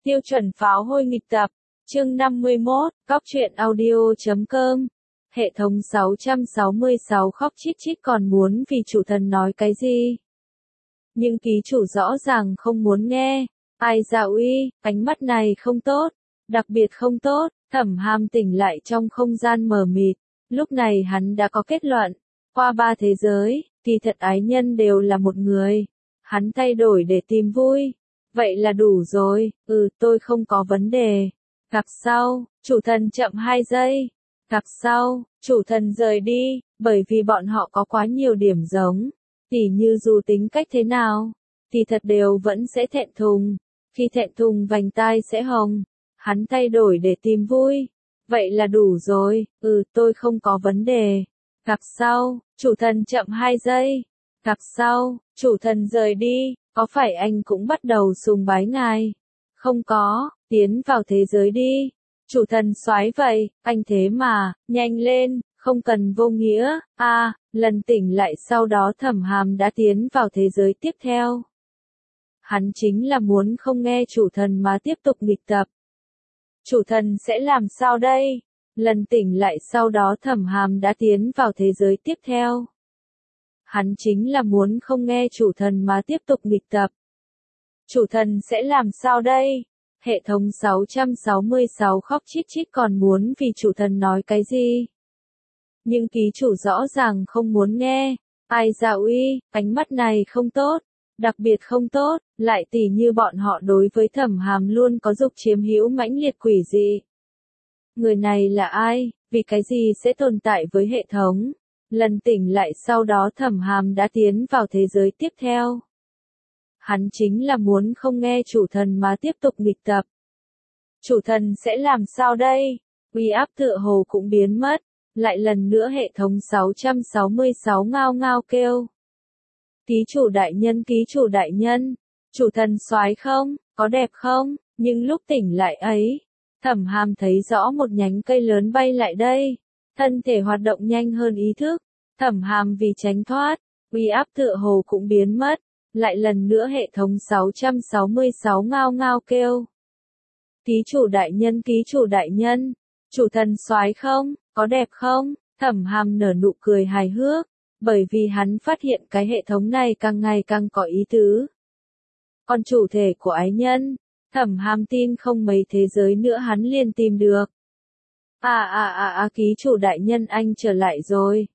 Tiêu chuẩn pháo hôi nghịch tập, chương 51, Cóc truyện audio.com. Hệ thống 666 khóc chít chít còn muốn vì chủ thần nói cái gì? Nhưng ký chủ rõ ràng không muốn nghe. Ai dạ uy, ánh mắt này không tốt, đặc biệt không tốt. Thẩm Hàm tỉnh lại trong không gian mờ mịt. Lúc này hắn đã có kết luận. Qua 3 thế giới, kỳ thật ái nhân đều là một người. Hắn thay đổi để tìm vui. Vậy là đủ rồi, tôi không có vấn đề. Cặp sau, chủ thần chậm 2 giây. Cặp sau, chủ thần rời đi, bởi vì bọn họ có quá nhiều điểm giống. Tỉ như dù tính cách thế nào, thì thật đều vẫn sẽ thẹn thùng. Khi thẹn thùng vành tai sẽ hồng. Hắn thay đổi để tìm vui. Vậy là đủ rồi, tôi không có vấn đề. Cặp sau, chủ thần chậm 2 giây. Cặp sau, chủ thần rời đi, có phải anh cũng bắt đầu sùng bái ngài? Không có, tiến vào thế giới đi. Chủ thần soái vậy, anh thế mà, nhanh lên, không cần vô nghĩa. Lần tỉnh lại sau đó Thẩm Hàm đã tiến vào thế giới tiếp theo. Hắn chính là muốn không nghe chủ thần mà tiếp tục nghịch tập. Chủ thần sẽ làm sao đây? Lần tỉnh lại sau đó Thẩm Hàm đã tiến vào thế giới tiếp theo. Hắn chính là muốn không nghe chủ thần mà tiếp tục nghịch tập. Chủ thần sẽ làm sao đây? Hệ thống 666 khóc chít chít còn muốn vì chủ thần nói cái gì? Nhưng ký chủ rõ ràng không muốn nghe. Ai dạ uy, ánh mắt này không tốt, đặc biệt không tốt, lại tỉ như bọn họ đối với Thẩm Hàm luôn có dục chiếm hữu mãnh liệt quỷ dị. Người này là ai, vì cái gì sẽ tồn tại với hệ thống? Lần tỉnh lại sau đó Thẩm Hàm đã tiến vào thế giới tiếp theo. Hắn chính là muốn không nghe chủ thần mà tiếp tục nghịch tập. Chủ thần sẽ làm sao đây? Uy áp tựa hồ cũng biến mất. Lại lần nữa hệ thống 666 ngao ngao kêu. Ký chủ đại nhân, chủ thần soái không, có đẹp không? Nhưng lúc tỉnh lại ấy, Thẩm Hàm thấy rõ một nhánh cây lớn bay lại đây. Thân thể hoạt động nhanh hơn ý thức. Thẩm Hàm vì tránh thoát, uy áp tựa hồ cũng biến mất. Lại lần nữa hệ thống 666 ngao ngao kêu. Ký chủ đại nhân, chủ thần soái không, có đẹp không? Thẩm Hàm nở nụ cười hài hước, bởi vì hắn phát hiện cái hệ thống này càng ngày càng có ý tứ. Còn chủ thể của ái nhân, Thẩm Hàm tin không mấy thế giới nữa hắn liền tìm được. Ký chủ đại nhân anh trở lại rồi.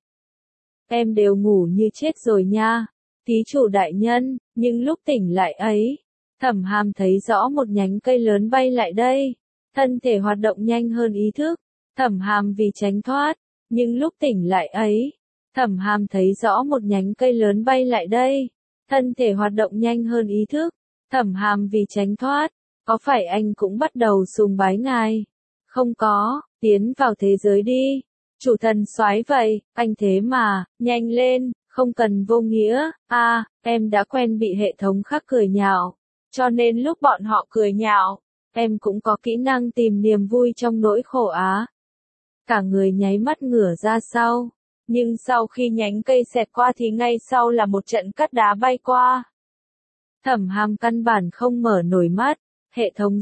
Em đều ngủ như chết rồi nha. Ký chủ đại nhân, nhưng lúc tỉnh lại ấy, Thẩm Hàm thấy rõ một nhánh cây lớn bay lại đây. Thân thể hoạt động nhanh hơn ý thức. Thẩm Hàm vì tránh thoát, nhưng lúc tỉnh lại ấy, Thẩm Hàm thấy rõ một nhánh cây lớn bay lại đây. Thân thể hoạt động nhanh hơn ý thức. Thẩm Hàm vì tránh thoát, có phải anh cũng bắt đầu sùng bái ngài? Không có, tiến vào thế giới đi. Chủ thần soái vậy, anh thế mà, nhanh lên, không cần vô nghĩa. Em đã quen bị hệ thống khác cười nhạo, cho nên lúc bọn họ cười nhạo, em cũng có kỹ năng tìm niềm vui trong nỗi khổ á. Cả người nháy mắt ngửa ra sau, nhưng sau khi nhánh cây xẹt qua thì ngay sau là một trận cát đá bay qua. Thẩm Hàm căn bản không mở nổi mắt, hệ thống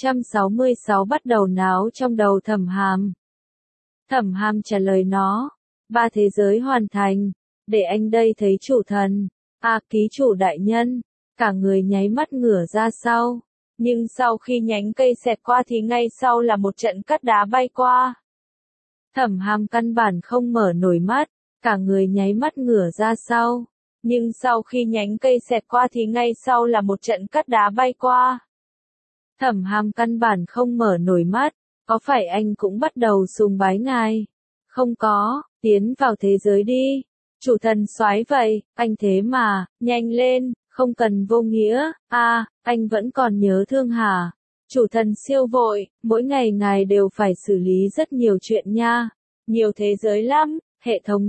666 bắt đầu náo trong đầu Thẩm Hàm. Thẩm Hàm trả lời nó, 3 thế giới hoàn thành, để anh đây thấy chủ thần. Ký chủ đại nhân, cả người nháy mắt ngửa ra sau, nhưng sau khi nhánh cây xẹt qua thì ngay sau là một trận cát đá bay qua. Thẩm Hàm căn bản không mở nổi mắt, cả người nháy mắt ngửa ra sau, nhưng sau khi nhánh cây xẹt qua thì ngay sau là một trận cát đá bay qua. Thẩm Hàm căn bản không mở nổi mắt, có phải anh cũng bắt đầu sùng bái ngài? Không có, tiến vào thế giới đi. Chủ thần soái vậy, anh thế mà, nhanh lên, không cần vô nghĩa. Anh vẫn còn nhớ thương hả? Chủ thần siêu vội, mỗi ngày ngài đều phải xử lý rất nhiều chuyện nha. Nhiều thế giới lắm. Hệ thống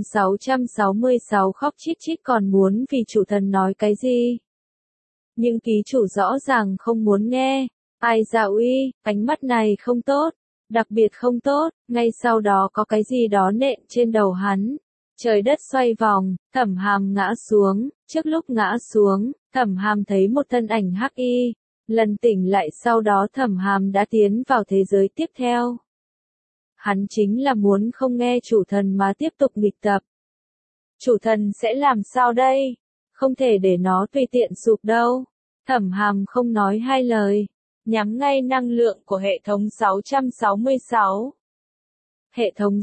666 khóc chít chít còn muốn vì chủ thần nói cái gì? Nhưng ký chủ rõ ràng không muốn nghe. Ai dạ uy, ánh mắt này không tốt, đặc biệt không tốt. Ngay sau đó có cái gì đó nện trên đầu hắn. Trời đất xoay vòng, Thẩm Hàm ngã xuống. Trước lúc ngã xuống, Thẩm Hàm thấy một thân ảnh hắc y, Lần tỉnh lại sau đó Thẩm Hàm đã tiến vào thế giới tiếp theo. Hắn chính là muốn không nghe chủ thần mà tiếp tục nghịch tập. Chủ thần sẽ làm sao đây? Không thể để nó tùy tiện sụp đâu. Thẩm Hàm không nói hai lời, nhắm ngay năng lượng của hệ thống 666. Hệ thống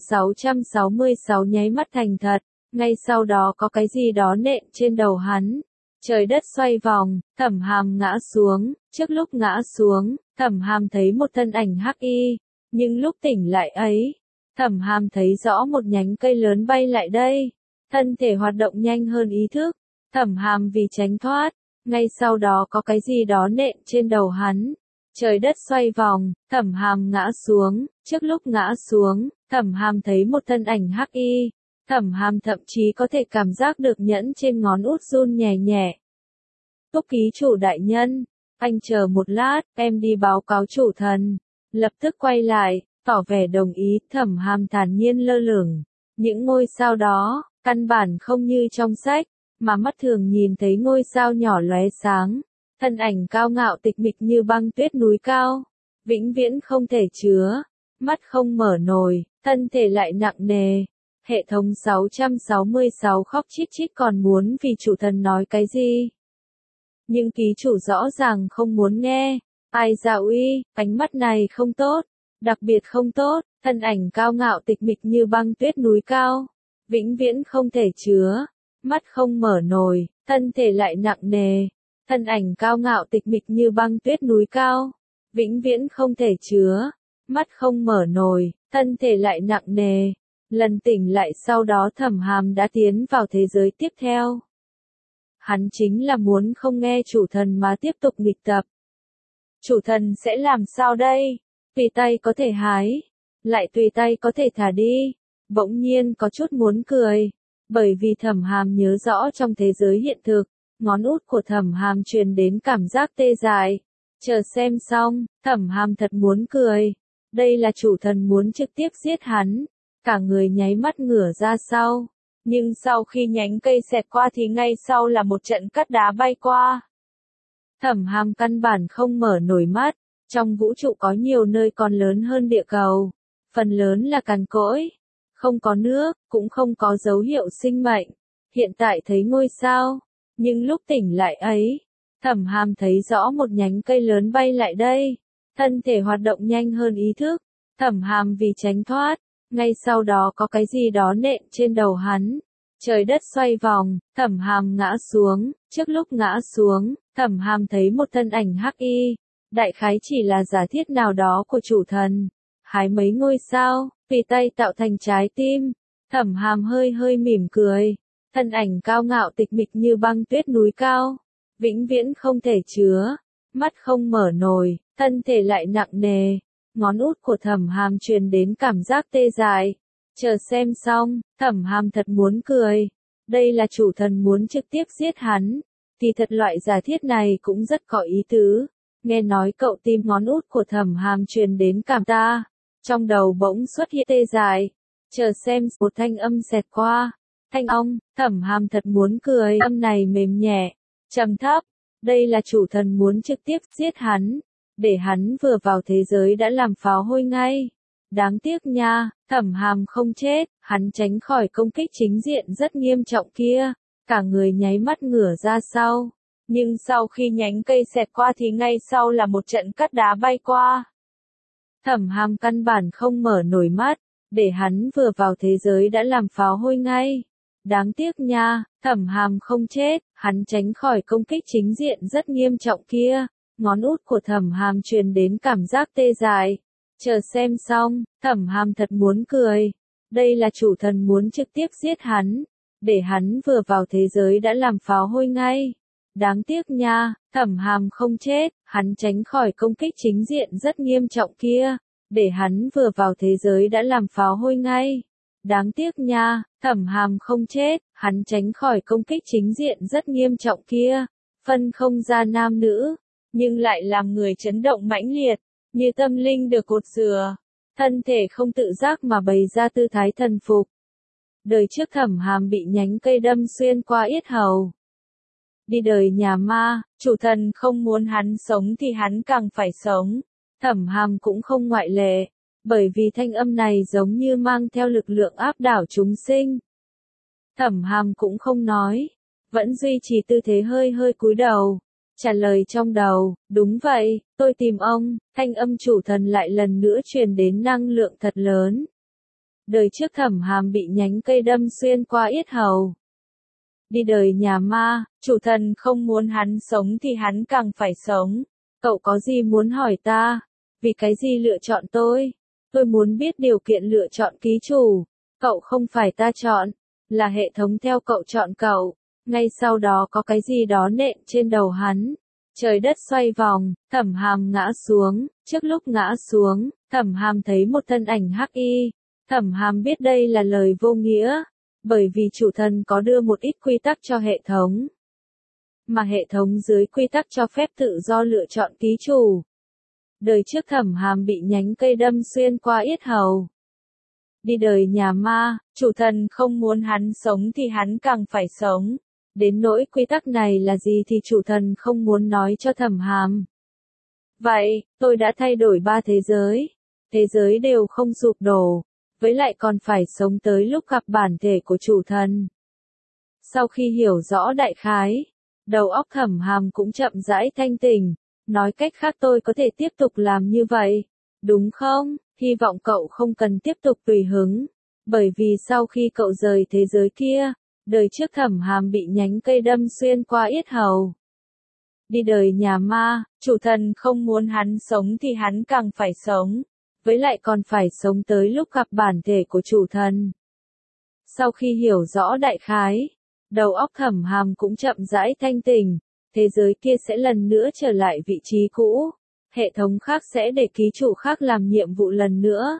666 nháy mắt thành thật, ngay sau đó có cái gì đó nện trên đầu hắn. Trời đất xoay vòng, Thẩm Hàm ngã xuống, trước lúc ngã xuống, Thẩm Hàm thấy một thân ảnh hắc y, nhưng lúc tỉnh lại ấy, Thẩm Hàm thấy rõ một nhánh cây lớn bay lại đây, thân thể hoạt động nhanh hơn ý thức, Thẩm Hàm vì tránh thoát, ngay sau đó có cái gì đó nện trên đầu hắn. Trời đất xoay vòng, Thẩm Hàm ngã xuống, trước lúc ngã xuống, Thẩm Hàm thấy một thân ảnh hắc y, Thẩm Hàm thậm chí có thể cảm giác được nhẫn trên ngón út run nhẹ nhẹ. Túc ký chủ đại nhân, anh chờ một lát, em đi báo cáo chủ thần. Lập tức quay lại, tỏ vẻ đồng ý, Thẩm Hàm thản nhiên lơ lửng. Những ngôi sao đó, căn bản không như trong sách, mà mắt thường nhìn thấy ngôi sao nhỏ lóe sáng. Thân ảnh cao ngạo tịch mịch như băng tuyết núi cao, vĩnh viễn không thể chứa, mắt không mở nổi, thân thể lại nặng nề. Hệ thống 666 khóc chít chít còn muốn vì chủ thần nói cái gì? Nhưng ký chủ rõ ràng không muốn nghe. Ai dạ uy, ánh mắt này không tốt, đặc biệt không tốt, thân ảnh cao ngạo tịch mịch như băng tuyết núi cao, vĩnh viễn không thể chứa, mắt không mở nổi, thân thể lại nặng nề. Thân ảnh cao ngạo tịch mịch như băng tuyết núi cao, vĩnh viễn không thể chứa, mắt không mở nổi, thân thể lại nặng nề. Lần tỉnh lại sau đó Thẩm Hàm đã tiến vào thế giới tiếp theo. Hắn chính là muốn không nghe chủ thần mà tiếp tục nghịch tập. Chủ thần sẽ làm sao đây? Tùy tay có thể hái, lại tùy tay có thể thả đi. Bỗng nhiên có chút muốn cười, bởi vì Thẩm Hàm nhớ rõ trong thế giới hiện thực, ngón út của Thẩm Hàm truyền đến cảm giác tê dại. Chờ xem xong, Thẩm Hàm thật muốn cười. Đây là chủ thần muốn trực tiếp giết hắn. Cả người nháy mắt ngửa ra sau. Nhưng sau khi nhánh cây xẹt qua thì ngay sau là một trận cát đá bay qua. Thẩm Hàm căn bản không mở nổi mắt. Trong vũ trụ có nhiều nơi còn lớn hơn địa cầu. Phần lớn là cằn cỗi. Không có nước, cũng không có dấu hiệu sinh mệnh. Hiện tại thấy ngôi sao. Nhưng lúc tỉnh lại ấy, Thẩm Hàm thấy rõ một nhánh cây lớn bay lại đây. Thân thể hoạt động nhanh hơn ý thức. Thẩm Hàm vì tránh thoát, ngay sau đó có cái gì đó nện trên đầu hắn. Trời đất xoay vòng, Thẩm Hàm ngã xuống, trước lúc ngã xuống, Thẩm Hàm thấy một thân ảnh hắc y, đại khái chỉ là giả thiết nào đó của chủ thần. Hái mấy ngôi sao, tùy tay tạo thành trái tim. Thẩm Hàm hơi hơi mỉm cười. Thân ảnh cao ngạo tịch mịch như băng tuyết núi cao, vĩnh viễn không thể chứa, mắt không mở nổi, thân thể lại nặng nề. Ngón út của Thẩm Hàm truyền đến cảm giác tê dại. Chờ xem xong, Thẩm Hàm thật muốn cười. Đây là chủ thần muốn trực tiếp giết hắn. Thì thật loại giả thiết này cũng rất có ý tứ. Nghe nói cậu tim ngón út của Thẩm Hàm truyền đến cảm ta. Trong đầu bỗng xuất hiện tê dại. Chờ xem, một thanh âm xẹt qua. Thanh ông, Thẩm Hàm thật muốn cười. Âm này mềm nhẹ, trầm thấp. Đây là chủ thần muốn trực tiếp giết hắn. Để hắn vừa vào thế giới đã làm pháo hôi ngay. Đáng tiếc nha, Thẩm Hàm không chết, hắn tránh khỏi công kích chính diện rất nghiêm trọng kia. Cả người nháy mắt ngửa ra sau. Nhưng sau khi nhánh cây xẹt qua thì ngay sau là một trận cát đá bay qua. Thẩm Hàm căn bản không mở nổi mắt, để hắn vừa vào thế giới đã làm pháo hôi ngay. Đáng tiếc nha, Thẩm Hàm không chết, hắn tránh khỏi công kích chính diện rất nghiêm trọng kia. Ngón út của Thẩm Hàm truyền đến cảm giác tê dại. Chờ xem xong, Thẩm Hàm thật muốn cười. Đây là chủ thần muốn trực tiếp giết hắn. Để hắn vừa vào thế giới đã làm pháo hôi ngay. Đáng tiếc nha, Thẩm Hàm không chết, hắn tránh khỏi công kích chính diện rất nghiêm trọng kia. Để hắn vừa vào thế giới đã làm pháo hôi ngay. Đáng tiếc nha, Thẩm Hàm không chết, hắn tránh khỏi công kích chính diện rất nghiêm trọng kia. Phân không ra nam nữ, nhưng lại làm người chấn động mãnh liệt, như tâm linh được cột dừa, thân thể không tự giác mà bày ra tư thái thần phục. Đời trước Thẩm Hàm bị nhánh cây đâm xuyên qua yết hầu. Đi đời nhà ma, chủ thần không muốn hắn sống thì hắn càng phải sống. Thẩm Hàm cũng không ngoại lệ, bởi vì thanh âm này giống như mang theo lực lượng áp đảo chúng sinh. Thẩm Hàm cũng không nói, vẫn duy trì tư thế hơi hơi cúi đầu, trả lời trong đầu, đúng vậy, tôi tìm ông, thanh âm chủ thần lại lần nữa truyền đến năng lượng thật lớn. Đời trước Thẩm Hàm bị nhánh cây đâm xuyên qua yết hầu. Đi đời nhà ma, chủ thần không muốn hắn sống thì hắn càng phải sống. Cậu có gì muốn hỏi ta? Vì cái gì lựa chọn tôi? Tôi muốn biết điều kiện lựa chọn ký chủ. Cậu không phải ta chọn, là hệ thống theo cậu chọn cậu. Ngay sau đó có cái gì đó nện trên đầu hắn. Trời đất xoay vòng, Thẩm Hàm ngã xuống. Trước lúc ngã xuống, Thẩm Hàm thấy một thân ảnh hắc y. Thẩm Hàm biết đây là lời vô nghĩa, bởi vì chủ thần có đưa một ít quy tắc cho hệ thống. Mà hệ thống dưới quy tắc cho phép tự do lựa chọn ký chủ. Đời trước Thẩm Hàm bị nhánh cây đâm xuyên qua yết hầu. Đi đời nhà ma, chủ thần không muốn hắn sống thì hắn càng phải sống. Đến nỗi quy tắc này là gì thì chủ thần không muốn nói cho Thẩm Hàm. Vậy, tôi đã thay đổi 3 thế giới. Thế giới đều không sụp đổ, với lại còn phải sống tới lúc gặp bản thể của chủ thần. Sau khi hiểu rõ đại khái, đầu óc Thẩm Hàm cũng chậm rãi thanh tỉnh, nói cách khác tôi có thể tiếp tục làm như vậy, đúng không? Hy vọng cậu không cần tiếp tục tùy hứng, bởi vì sau khi cậu rời thế giới kia, đời trước Thẩm Hàm bị nhánh cây đâm xuyên qua yết hầu. Đi đời nhà ma, chủ thần không muốn hắn sống thì hắn càng phải sống, với lại còn phải sống tới lúc gặp bản thể của chủ thần. Sau khi hiểu rõ đại khái, đầu óc Thẩm Hàm cũng chậm rãi thanh tỉnh, thế giới kia sẽ lần nữa trở lại vị trí cũ, hệ thống khác sẽ để ký chủ khác làm nhiệm vụ lần nữa.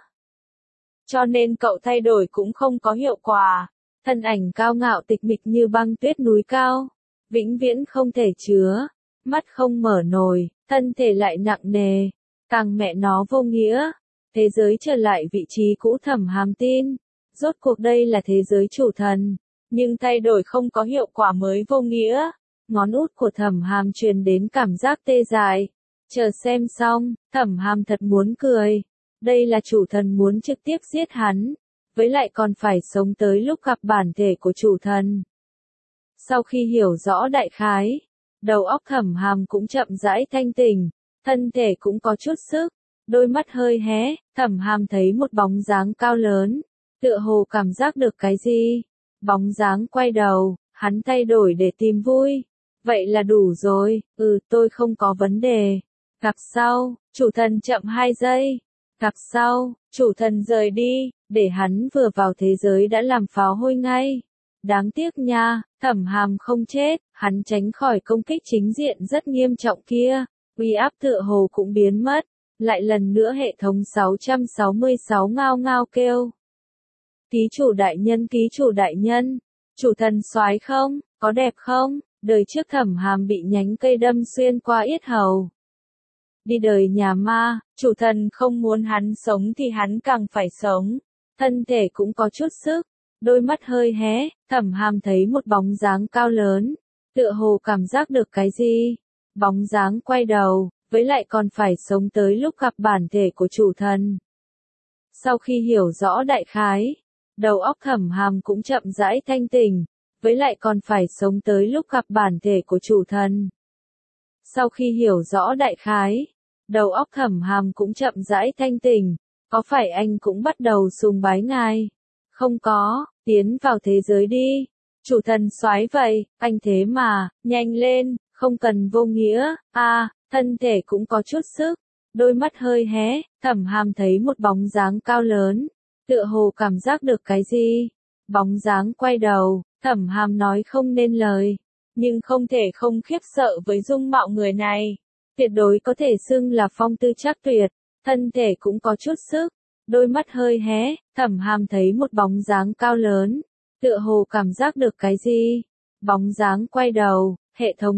Cho nên cậu thay đổi cũng không có hiệu quả, thân ảnh cao ngạo tịch mịch như băng tuyết núi cao, vĩnh viễn không thể chứa, mắt không mở nổi, thân thể lại nặng nề, càng mẹ nó vô nghĩa. Thế giới trở lại vị trí cũ Thẩm Hàm tin, rốt cuộc đây là thế giới chủ thần, nhưng thay đổi không có hiệu quả mới vô nghĩa. Ngón út của Thẩm Hàm truyền đến cảm giác tê dại. Chờ xem xong, Thẩm Hàm thật muốn cười. Đây là chủ thần muốn trực tiếp giết hắn, với lại còn phải sống tới lúc gặp bản thể của chủ thần. Sau khi hiểu rõ đại khái, đầu óc Thẩm Hàm cũng chậm rãi thanh tỉnh, thân thể cũng có chút sức. Đôi mắt hơi hé, Thẩm Hàm thấy một bóng dáng cao lớn, tựa hồ cảm giác được cái gì. Bóng dáng quay đầu, hắn thay đổi để tìm vui. Vậy là đủ rồi, tôi không có vấn đề. Cặp sau, chủ thần chậm 2 giây. Cặp sau, chủ thần rời đi, để hắn vừa vào thế giới đã làm pháo hôi ngay. Đáng tiếc nha, Thẩm Hàm không chết, hắn tránh khỏi công kích chính diện rất nghiêm trọng kia. Uy áp tựa hồ cũng biến mất. Lại lần nữa hệ thống 666 ngao ngao kêu. Ký chủ đại nhân, chủ thần soái không, có đẹp không? Đời trước Thẩm Hàm bị nhánh cây đâm xuyên qua yết hầu. Đi đời nhà ma, chủ thần không muốn hắn sống thì hắn càng phải sống. Thân thể cũng có chút sức, đôi mắt hơi hé, Thẩm Hàm thấy một bóng dáng cao lớn, tựa hồ cảm giác được cái gì. Bóng dáng quay đầu, với lại còn phải sống tới lúc gặp bản thể của chủ thần. Sau khi hiểu rõ đại khái, đầu óc Thẩm Hàm cũng chậm rãi thanh tỉnh, với lại còn phải sống tới lúc gặp bản thể của chủ thần. Sau khi hiểu rõ đại khái, đầu óc Thẩm Hàm cũng chậm rãi thanh tỉnh, có phải anh cũng bắt đầu sùng bái ngài? Không có, tiến vào thế giới đi. Chủ thần soái vậy, anh thế mà, nhanh lên, không cần vô nghĩa, thân thể cũng có chút sức, đôi mắt hơi hé, Thẩm Hàm thấy một bóng dáng cao lớn, tựa hồ cảm giác được cái gì. Bóng dáng quay đầu, Thẩm Hàm nói không nên lời, nhưng không thể không khiếp sợ với dung mạo người này. Tuyệt đối có thể xưng là phong tư trác tuyệt, thân thể cũng có chút sức, đôi mắt hơi hé, Thẩm Hàm thấy một bóng dáng cao lớn, tựa hồ cảm giác được cái gì. Bóng dáng quay đầu, hệ thống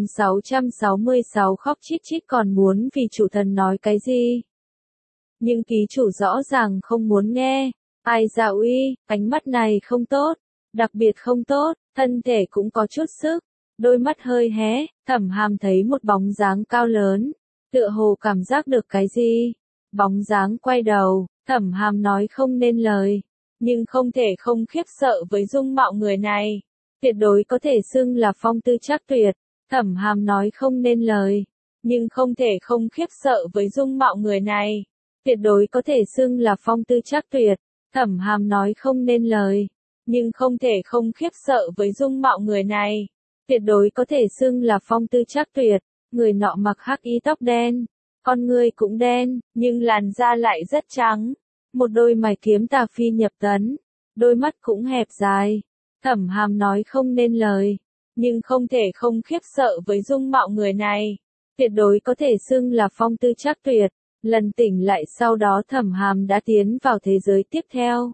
666 khóc chít chít còn muốn vì chủ thần nói cái gì. Nhưng ký chủ rõ ràng không muốn nghe. Ai dạ uy, ánh mắt này không tốt, đặc biệt không tốt, thân thể cũng có chút sức, Đôi mắt hơi hé, Thẩm Hàm thấy một bóng dáng cao lớn, tựa hồ cảm giác được cái gì. Bóng dáng quay đầu, Thẩm Hàm nói không nên lời, nhưng không thể không khiếp sợ với dung mạo người này. Tuyệt đối có thể xưng là phong tư trác tuyệt. Thẩm Hàm nói không nên lời, nhưng không thể không khiếp sợ với dung mạo người này. Tuyệt đối có thể xưng là phong tư trác tuyệt. Thẩm Hàm nói không nên lời, nhưng không thể không khiếp sợ với dung mạo người này. Tuyệt đối có thể xưng là phong tư trác tuyệt. Người nọ mặc hắc y tóc đen, con ngươi cũng đen, nhưng làn da lại rất trắng. Một đôi mày kiếm tà phi nhập tấn, đôi mắt cũng hẹp dài. Thẩm Hàm nói không nên lời, nhưng không thể không khiếp sợ với dung mạo người này. Tuyệt đối có thể xưng là phong tư trác tuyệt. Lần tỉnh lại sau đó Thẩm Hàm đã tiến vào thế giới tiếp theo.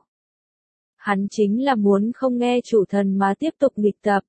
Hắn chính là muốn không nghe chủ thần mà tiếp tục nghịch tập.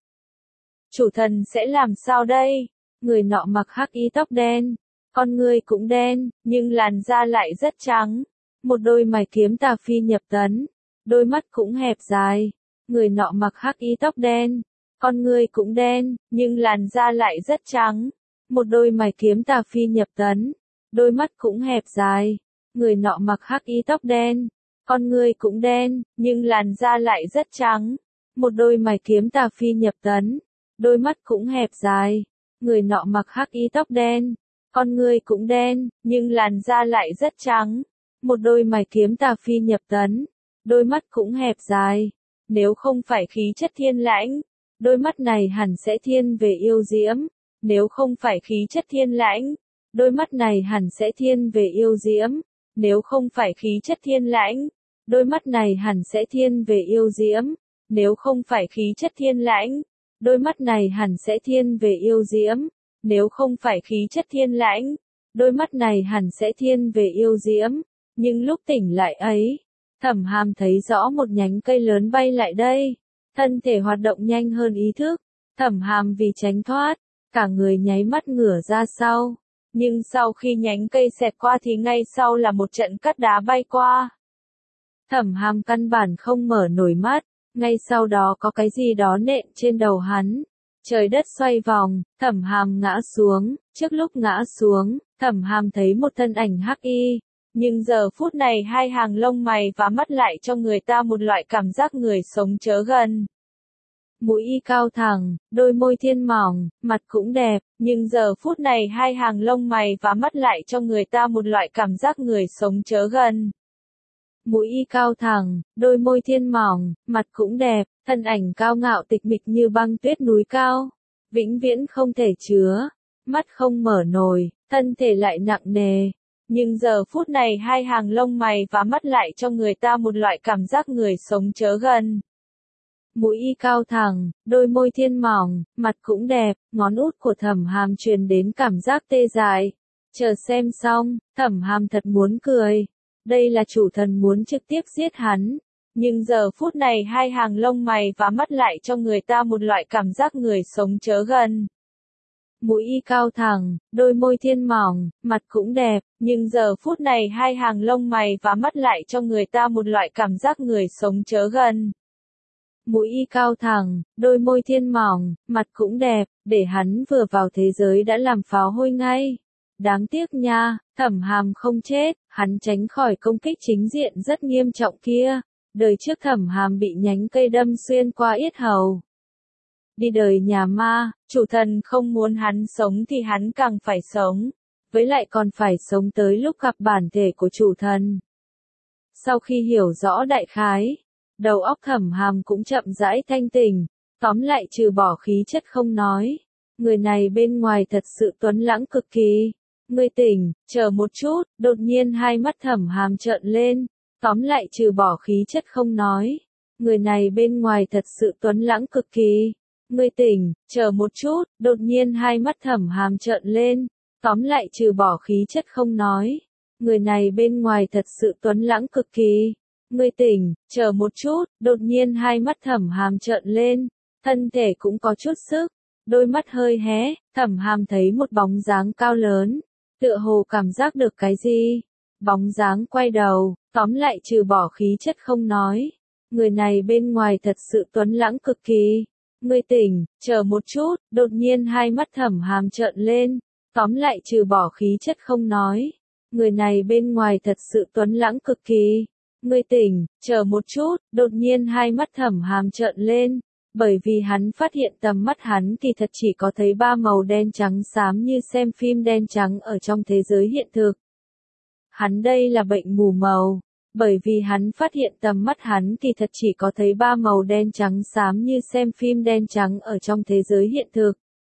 Chủ thần sẽ làm sao đây? Người nọ mặc hắc y tóc đen, con ngươi cũng đen, nhưng làn da lại rất trắng. Một đôi mày kiếm tà phi nhập tấn, đôi mắt cũng hẹp dài. Người nọ mặc hắc y tóc đen, con ngươi cũng đen, nhưng làn da lại rất trắng. Một đôi mày kiếm tà phi nhập tấn, đôi mắt cũng hẹp dài. Người nọ mặc hắc y tóc đen, con ngươi cũng đen, nhưng làn da lại rất trắng. Một đôi mày kiếm tà phi nhập tấn, đôi mắt cũng hẹp dài. Người nọ mặc hắc y tóc đen, con ngươi cũng đen, nhưng làn da lại rất trắng. Một đôi mày kiếm tà phi nhập tấn, đôi mắt cũng hẹp dài. Nếu không phải khí chất thiên lãnh, đôi mắt này hẳn sẽ thiên về yêu diễm. Nếu không phải khí chất thiên lãnh, đôi mắt này hẳn sẽ thiên về yêu diễm. Nếu không phải khí chất thiên lãnh, đôi mắt này hẳn sẽ thiên về yêu diễm. Nếu không phải khí chất thiên lãnh, đôi mắt này hẳn sẽ thiên về yêu diễm. Nếu không phải khí chất thiên lãnh, đôi mắt này hẳn sẽ thiên về yêu diễm. Nhưng lúc tỉnh lại ấy, Thẩm Hàm thấy rõ một nhánh cây lớn bay lại đây. Thân thể hoạt động nhanh hơn ý thức. Thẩm Hàm vì tránh thoát, cả người nháy mắt ngửa ra sau. Nhưng sau khi nhánh cây xẹt qua thì ngay sau là một trận cát đá bay qua. Thẩm Hàm căn bản không mở nổi mắt, ngay sau đó có cái gì đó nện trên đầu hắn. Trời đất xoay vòng, Thẩm Hàm ngã xuống, trước lúc ngã xuống, Thẩm Hàm thấy một thân ảnh hắc y. Nhưng giờ phút này hai hàng lông mày và mắt lại cho người ta một loại cảm giác người sống chớ gần. Mũi y cao thẳng, đôi môi thiên mỏng, mặt cũng đẹp, nhưng giờ phút này hai hàng lông mày và mắt lại cho người ta một loại cảm giác người sống chớ gần. Mũi y cao thẳng, đôi môi thiên mỏng, mặt cũng đẹp, thân ảnh cao ngạo tịch mịch như băng tuyết núi cao, vĩnh viễn không thể chứa, mắt không mở nổi, thân thể lại nặng nề. Nhưng giờ phút này hai hàng lông mày và mắt lại cho người ta một loại cảm giác người sống chớ gần. Mũi y cao thẳng, đôi môi thiên mỏng, mặt cũng đẹp, ngón út của Thẩm Hàm truyền đến cảm giác tê dại. Chờ xem xong, Thẩm Hàm thật muốn cười. Đây là chủ thần muốn trực tiếp giết hắn. Nhưng giờ phút này hai hàng lông mày và mắt lại cho người ta một loại cảm giác người sống chớ gần. Mũi y cao thẳng, đôi môi thiên mỏng, mặt cũng đẹp, nhưng giờ phút này hai hàng lông mày và mắt lại cho người ta một loại cảm giác người sống chớ gần. Mũi y cao thẳng, đôi môi thiên mỏng, mặt cũng đẹp, để hắn vừa vào thế giới đã làm pháo hôi ngay. Đáng tiếc nha, Thẩm Hàm không chết, hắn tránh khỏi công kích chính diện rất nghiêm trọng kia. Đời trước Thẩm Hàm bị nhánh cây đâm xuyên qua yết hầu. Đi đời nhà ma, chủ thần không muốn hắn sống thì hắn càng phải sống. Với lại còn phải sống tới lúc gặp bản thể của chủ thần. Sau khi hiểu rõ đại khái, đầu óc Thẩm Hàm cũng chậm rãi thanh tỉnh. Tóm lại trừ bỏ khí chất không nói, người này bên ngoài thật sự tuấn lãng cực kỳ. Ngươi tỉnh, chờ một chút, đột nhiên hai mắt Thẩm Hàm trợn lên. Tóm lại trừ bỏ khí chất không nói, người này bên ngoài thật sự tuấn lãng cực kỳ. Ngươi tỉnh, chờ một chút, đột nhiên hai mắt Thẩm Hàm trợn lên. Tóm lại trừ bỏ khí chất không nói, người này bên ngoài thật sự tuấn lãng cực kỳ. Ngươi tỉnh, chờ một chút, đột nhiên hai mắt Thẩm Hàm trợn lên, thân thể cũng có chút sức, đôi mắt hơi hé, Thẩm Hàm thấy một bóng dáng cao lớn, tựa hồ cảm giác được cái gì. Bóng dáng quay đầu, tóm lại trừ bỏ khí chất không nói, người này bên ngoài thật sự tuấn lãng cực kỳ. Ngươi tỉnh, chờ một chút, đột nhiên hai mắt Thẩm Hàm trợn lên, tóm lại trừ bỏ khí chất không nói. Người này bên ngoài thật sự tuấn lãng cực kỳ. Ngươi tỉnh, chờ một chút, đột nhiên hai mắt Thẩm Hàm trợn lên, bởi vì hắn phát hiện tầm mắt hắn kỳ thật chỉ có thấy ba màu đen trắng xám như xem phim đen trắng ở trong thế giới hiện thực. Hắn đây là bệnh mù màu, bởi vì hắn phát hiện tầm mắt hắn kỳ thật chỉ có thấy ba màu đen trắng xám như xem phim đen trắng ở trong thế giới hiện thực.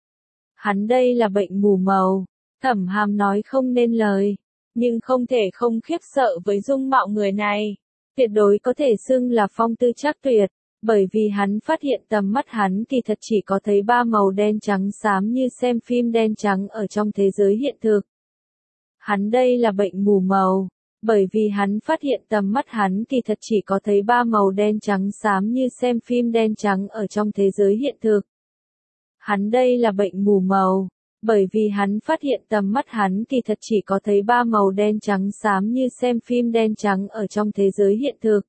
Hắn đây là bệnh mù màu, Thẩm Hàm nói không nên lời, nhưng không thể không khiếp sợ với dung mạo người này, tuyệt đối có thể xưng là phong tư trác tuyệt, bởi vì hắn phát hiện tầm mắt hắn kỳ thật chỉ có thấy ba màu đen trắng xám như xem phim đen trắng ở trong thế giới hiện thực. Hắn đây là bệnh mù màu, bởi vì hắn phát hiện tầm mắt hắn kỳ thật chỉ có thấy ba màu đen trắng xám như xem phim đen trắng ở trong thế giới hiện thực. Hắn đây là bệnh mù màu, bởi vì hắn phát hiện tầm mắt hắn kỳ thật chỉ có thấy ba màu đen trắng xám như xem phim đen trắng ở trong thế giới hiện thực.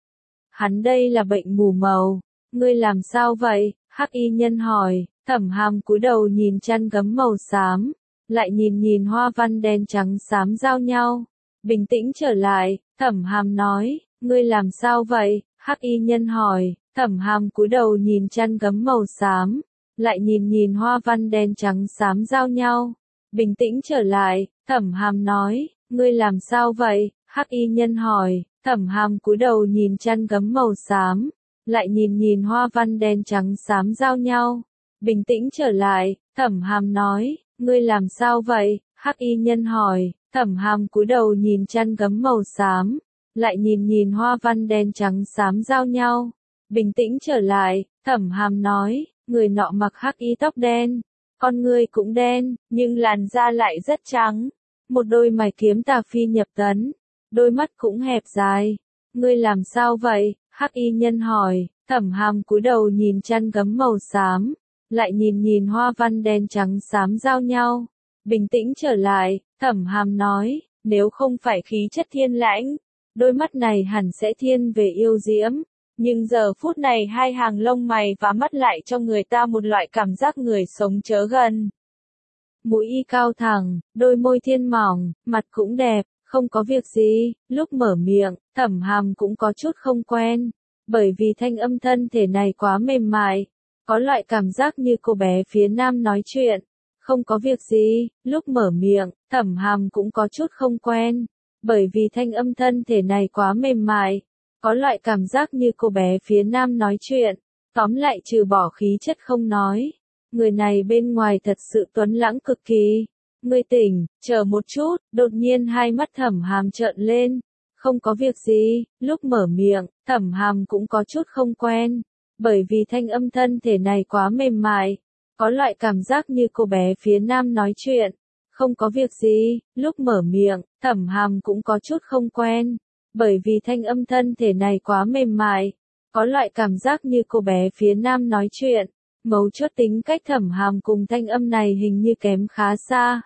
Hắn đây là bệnh mù màu, ngươi làm sao vậy? Hắc y nhân hỏi. Thẩm Hàm cúi đầu nhìn chăn gấm màu xám, lại nhìn hoa văn đen trắng xám giao nhau. Bình tĩnh trở lại, Thẩm Hàm nói, ngươi làm sao vậy? Hắc y nhân hỏi. Thẩm Hàm cúi đầu nhìn chăn gấm màu xám, lại nhìn hoa văn đen trắng xám giao nhau. Bình tĩnh trở lại, Thẩm Hàm nói, ngươi làm sao vậy? Hắc y nhân hỏi. Thẩm Hàm cúi đầu nhìn chăn gấm màu xám, lại nhìn hoa văn đen trắng xám giao nhau. Bình tĩnh trở lại, Thẩm Hàm nói, ngươi làm sao vậy? Hắc y nhân hỏi. Thẩm Hàm cúi đầu nhìn chăn gấm màu xám, lại nhìn hoa văn đen trắng xám giao nhau. Bình tĩnh trở lại, Thẩm Hàm nói, người nọ mặc hắc y tóc đen, con ngươi cũng đen, nhưng làn da lại rất trắng, một đôi mày kiếm tà phi nhập tấn, đôi mắt cũng hẹp dài. Ngươi làm sao vậy? Hắc y nhân hỏi. Thẩm Hàm cúi đầu nhìn chăn gấm màu xám, lại nhìn hoa văn đen trắng xám giao nhau. Bình tĩnh trở lại, Thẩm Hàm nói, nếu không phải khí chất thiên lãnh, đôi mắt này hẳn sẽ thiên về yêu diễm. Nhưng giờ phút này hai hàng lông mày và mắt lại cho người ta một loại cảm giác người sống chớ gần. Mũi y cao thẳng, đôi môi thiên mỏng, mặt cũng đẹp, không có việc gì. Lúc mở miệng, Thẩm Hàm cũng có chút không quen, bởi vì thanh âm thân thể này quá mềm mại, có loại cảm giác như cô bé phía nam nói chuyện. Không có việc gì. Lúc mở miệng, Thẩm Hàm cũng có chút không quen, bởi vì thanh âm thân thể này quá mềm mại, có loại cảm giác như cô bé phía nam nói chuyện. Tóm lại trừ bỏ khí chất không nói, người này bên ngoài thật sự tuấn lãng cực kỳ. Ngươi tỉnh, chờ một chút, đột nhiên hai mắt Thẩm Hàm trợn lên. Không có việc gì. Lúc mở miệng, Thẩm Hàm cũng có chút không quen, bởi vì thanh âm thân thể này quá mềm mại, có loại cảm giác như cô bé phía nam nói chuyện. Không có việc gì. Lúc mở miệng, Thẩm Hàm cũng có chút không quen, bởi vì thanh âm thân thể này quá mềm mại, có loại cảm giác như cô bé phía nam nói chuyện. Mấu chốt tính cách Thẩm Hàm cùng thanh âm này hình như kém khá xa.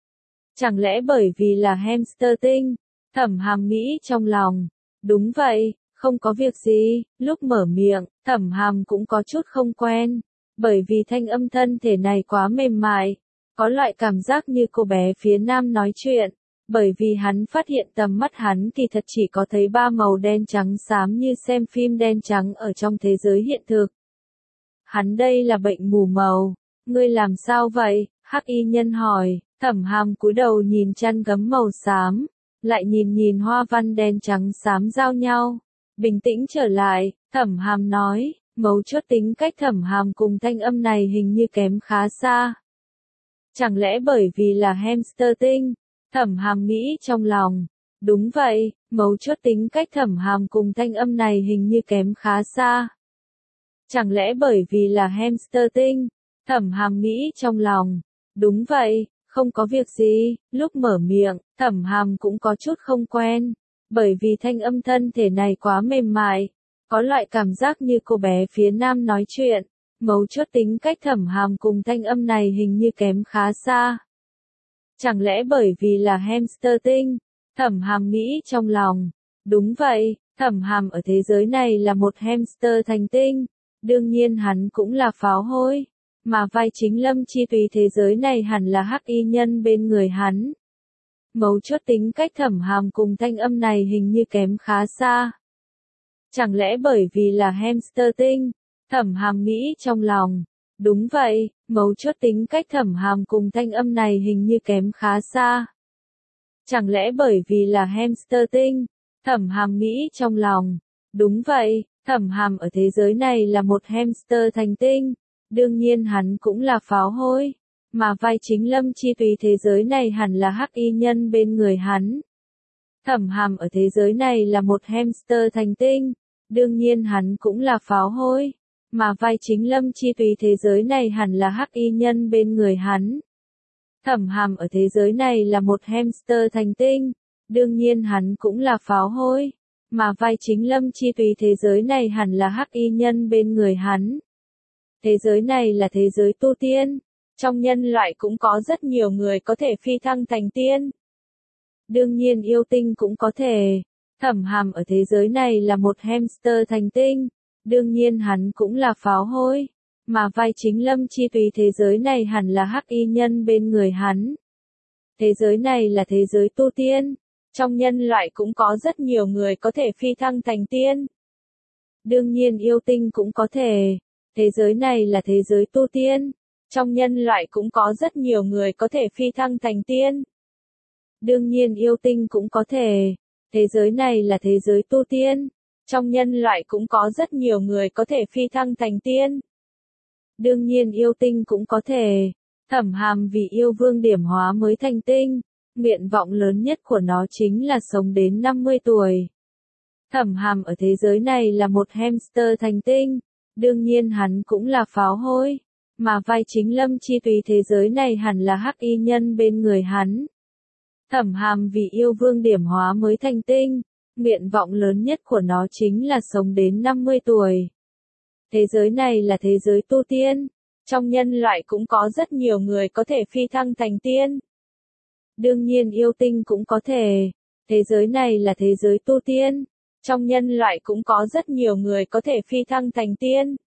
Chẳng lẽ bởi vì là hamster tinh? Thẩm Hàm nghĩ trong lòng. Đúng vậy, không có việc gì. Lúc mở miệng, Thẩm Hàm cũng có chút không quen, bởi vì thanh âm thân thể này quá mềm mại, có loại cảm giác như cô bé phía nam nói chuyện. Bởi vì hắn phát hiện tầm mắt hắn kỳ thật chỉ có thấy ba màu đen trắng xám như xem phim đen trắng ở trong thế giới hiện thực. Hắn đây là bệnh mù màu. Ngươi làm sao vậy? Hắc y nhân hỏi. Thẩm Hàm cúi đầu nhìn chăn gấm màu xám, lại nhìn hoa văn đen trắng xám giao nhau. Bình tĩnh trở lại, Thẩm Hàm nói, mấu chốt tính cách Thẩm Hàm cùng thanh âm này hình như kém khá xa. Chẳng lẽ bởi vì là hamster tinh? Thẩm Hàm nghĩ trong lòng. Đúng vậy, mấu chốt tính cách Thẩm Hàm cùng thanh âm này hình như kém khá xa. Chẳng lẽ bởi vì là hamster tinh? Thẩm Hàm nghĩ trong lòng. Đúng vậy, không có việc gì. Lúc mở miệng, Thẩm Hàm cũng có chút không quen, bởi vì thanh âm thân thể này quá mềm mại, có loại cảm giác như cô bé phía nam nói chuyện. Mấu chốt tính cách Thẩm Hàm cùng thanh âm này hình như kém khá xa. Chẳng lẽ bởi vì là hamster tinh? Thẩm Hàm nghĩ trong lòng. Đúng vậy, Thẩm Hàm ở thế giới này là một hamster thành tinh, đương nhiên hắn cũng là pháo hôi, mà vai chính Lâm Chi Túy thế giới này hẳn là hắc y nhân bên người hắn. Mấu chốt tính cách Thẩm Hàm cùng thanh âm này hình như kém khá xa. Chẳng lẽ bởi vì là hamster tinh? Thẩm Hàm nghĩ trong lòng. Đúng vậy, mấu chốt tính cách Thẩm Hàm cùng thanh âm này hình như kém khá xa. Chẳng lẽ bởi vì là hamster tinh? Thẩm Hàm nghĩ trong lòng. Đúng vậy, Thẩm Hàm ở thế giới này là một hamster thành tinh. Đương nhiên hắn cũng là pháo hôi. Mà vai chính Lâm Chi Túy thế giới này hẳn là hắc y nhân bên người hắn. Thẩm Hàm ở thế giới này là một hamster thành tinh. Đương nhiên hắn cũng là pháo hôi. Mà vai chính Lâm Chi Túy thế giới này hẳn là hắc y nhân bên người hắn. Thẩm Hàm ở thế giới này là một hamster thành tinh. Đương nhiên hắn cũng là pháo hôi. Mà vai chính Lâm Chi Túy thế giới này hẳn là hắc y nhân bên người hắn. Thế giới này là thế giới tu tiên. Trong nhân loại cũng có rất nhiều người có thể phi thăng thành tiên. Đương nhiên yêu tinh cũng có thể. Thẩm Hàm ở thế giới này là một hamster thành tinh. Đương nhiên hắn cũng là pháo hôi. Mà vai chính Lâm Chi Túy thế giới này hẳn là hắc y nhân bên người hắn. Thế giới này là thế giới tu tiên. Trong nhân loại cũng có rất nhiều người có thể phi thăng thành tiên. Đương nhiên yêu tinh cũng có thể. Thế giới này là thế giới tu tiên. Trong nhân loại cũng có rất nhiều người có thể phi thăng thành tiên. Đương nhiên yêu tinh cũng có thể. Thế giới này là thế giới tu tiên. Trong nhân loại cũng có rất nhiều người có thể phi thăng thành tiên. Đương nhiên yêu tinh cũng có thể. Thẩm Hàm vì yêu vương điểm hóa mới thành tinh. Nguyện vọng lớn nhất của nó chính là sống đến 50 tuổi. Thẩm Hàm ở thế giới này là một hamster thành tinh. Đương nhiên hắn cũng là pháo hôi. Mà vai chính Lâm Chi Túy thế giới này hẳn là hắc y nhân bên người hắn. Thẩm Hàm vì yêu vương điểm hóa mới thành tinh. Nguyện vọng lớn nhất của nó chính là sống đến 50 tuổi. Thế giới này là thế giới tu tiên. Trong nhân loại cũng có rất nhiều người có thể phi thăng thành tiên. Đương nhiên yêu tinh cũng có thể. Thế giới này là thế giới tu tiên. Trong nhân loại cũng có rất nhiều người có thể phi thăng thành tiên.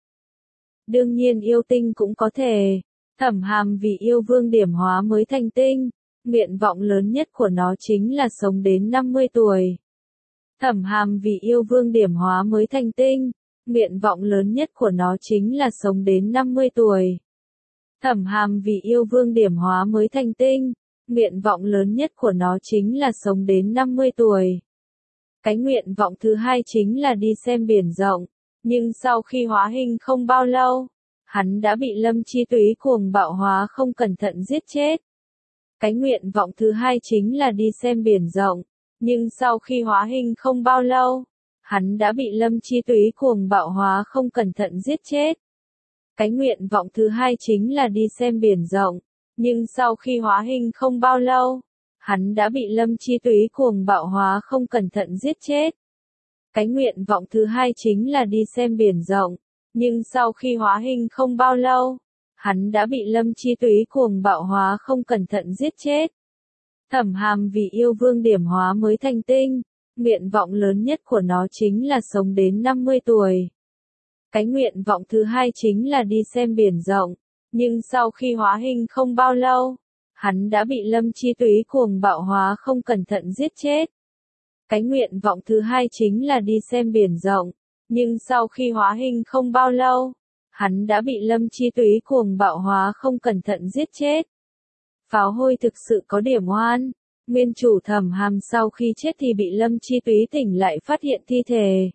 Đương nhiên yêu tinh cũng có thể. Thẩm Hàm vì yêu vương điểm hóa mới thành tinh. Nguyện vọng lớn nhất của nó chính là sống đến 50 tuổi. Thẩm Hàm vì yêu vương điểm hóa mới thành tinh. Nguyện vọng lớn nhất của nó chính là sống đến 50 tuổi. Thẩm Hàm vì yêu vương điểm hóa mới thành tinh. Nguyện vọng lớn nhất của nó chính là sống đến 50 tuổi. Cái nguyện vọng thứ hai chính là đi xem biển rộng. Nhưng sau khi hóa hình không bao lâu, hắn đã bị Lâm Chi Túy cuồng bạo hóa không cẩn thận giết chết. Cái nguyện vọng thứ hai chính là đi xem biển rộng. Nhưng sau khi hóa hình không bao lâu, hắn đã bị Lâm Chi Túy cuồng bạo hóa không cẩn thận giết chết. Cái nguyện vọng thứ hai chính là đi xem biển rộng. Nhưng sau khi hóa hình không bao lâu, hắn đã bị Lâm Chi Túy cuồng bạo hóa không cẩn thận giết chết. Cái nguyện vọng thứ hai chính là đi xem biển rộng. Nhưng sau khi hóa hình không bao lâu, hắn đã bị Lâm Chi Túy cuồng bạo hóa không cẩn thận giết chết. Thẩm Hàm vì yêu vương điểm hóa mới thành tinh. Nguyện vọng lớn nhất của nó chính là sống đến 50 tuổi. Cái nguyện vọng thứ hai chính là đi xem biển rộng. Nhưng sau khi hóa hình không bao lâu, hắn đã bị Lâm Chi Túy cuồng bạo hóa không cẩn thận giết chết. Cái nguyện vọng thứ hai chính là đi xem biển rộng. Nhưng sau khi hóa hình không bao lâu, hắn đã bị Lâm Chi Túy cuồng bạo hóa không cẩn thận giết chết. Pháo hôi thực sự có điểm oan. Nguyên chủ Thẩm Hàm sau khi chết thì bị Lâm Chi Túy tỉnh lại phát hiện thi thể.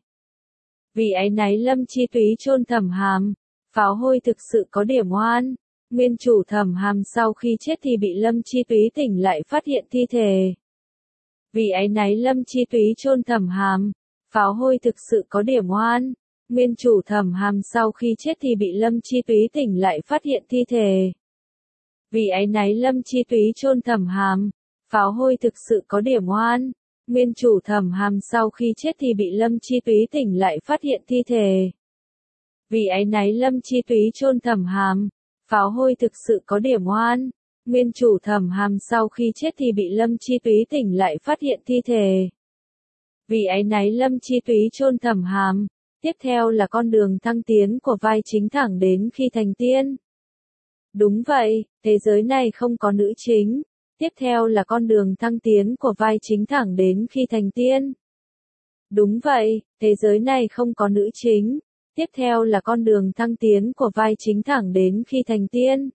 Vì áy náy Lâm Chi Túy chôn Thẩm Hàm. Pháo hôi thực sự có điểm oan. Nguyên chủ Thẩm Hàm sau khi chết thì bị Lâm Chi Túy tỉnh lại phát hiện thi thể. Vì áy náy Lâm Chi Túy chôn Thẩm Hàm. Pháo hôi thực sự có điểm oan. Nguyên chủ Thẩm Hàm sau khi chết thì bị Lâm Chi Túy tỉnh lại phát hiện thi thể. Vì áy náy Lâm Chi Túy chôn Thẩm Hàm. Pháo hôi thực sự có điểm oan. Nguyên chủ Thẩm Hàm sau khi chết thì bị Lâm Chi Túy tỉnh lại phát hiện thi thể. Vì áy náy Lâm Chi Túy chôn Thẩm Hàm. Pháo hôi thực sự có điểm oan. Nguyên chủ Thẩm Hàm sau khi chết thì bị Lâm Chi Túy tỉnh lại phát hiện thi thể. Vì áy náy Lâm Chi Túy chôn Thẩm Hàm. Tiếp theo là con đường thăng tiến của vai chính thẳng đến khi thành tiên. Đúng vậy, thế giới này không có nữ chính. Tiếp theo là con đường thăng tiến của vai chính thẳng đến khi thành tiên. Đúng vậy, thế giới này không có nữ chính. Tiếp theo là con đường thăng tiến của vai chính thẳng đến khi thành tiên.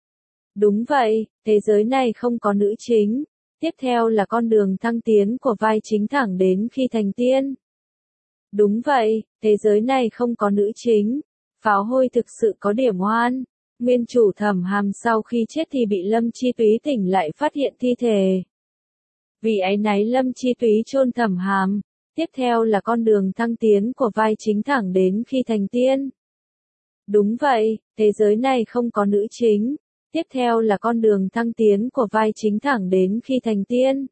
Đúng vậy, thế giới này không có nữ chính. Tiếp theo là con đường thăng tiến của vai chính thẳng đến khi thành tiên. Đúng vậy, thế giới này không có nữ chính. Pháo hôi thực sự có điểm oan. Nguyên chủ Thẩm Hàm sau khi chết thì bị Lâm Chi Túy tỉnh lại phát hiện thi thể. Vì áy náy Lâm Chi Túy chôn Thẩm Hàm. Tiếp theo là con đường thăng tiến của vai chính thẳng đến khi thành tiên. Đúng vậy, thế giới này không có nữ chính. Tiếp theo là con đường thăng tiến của vai chính thẳng đến khi thành tiên.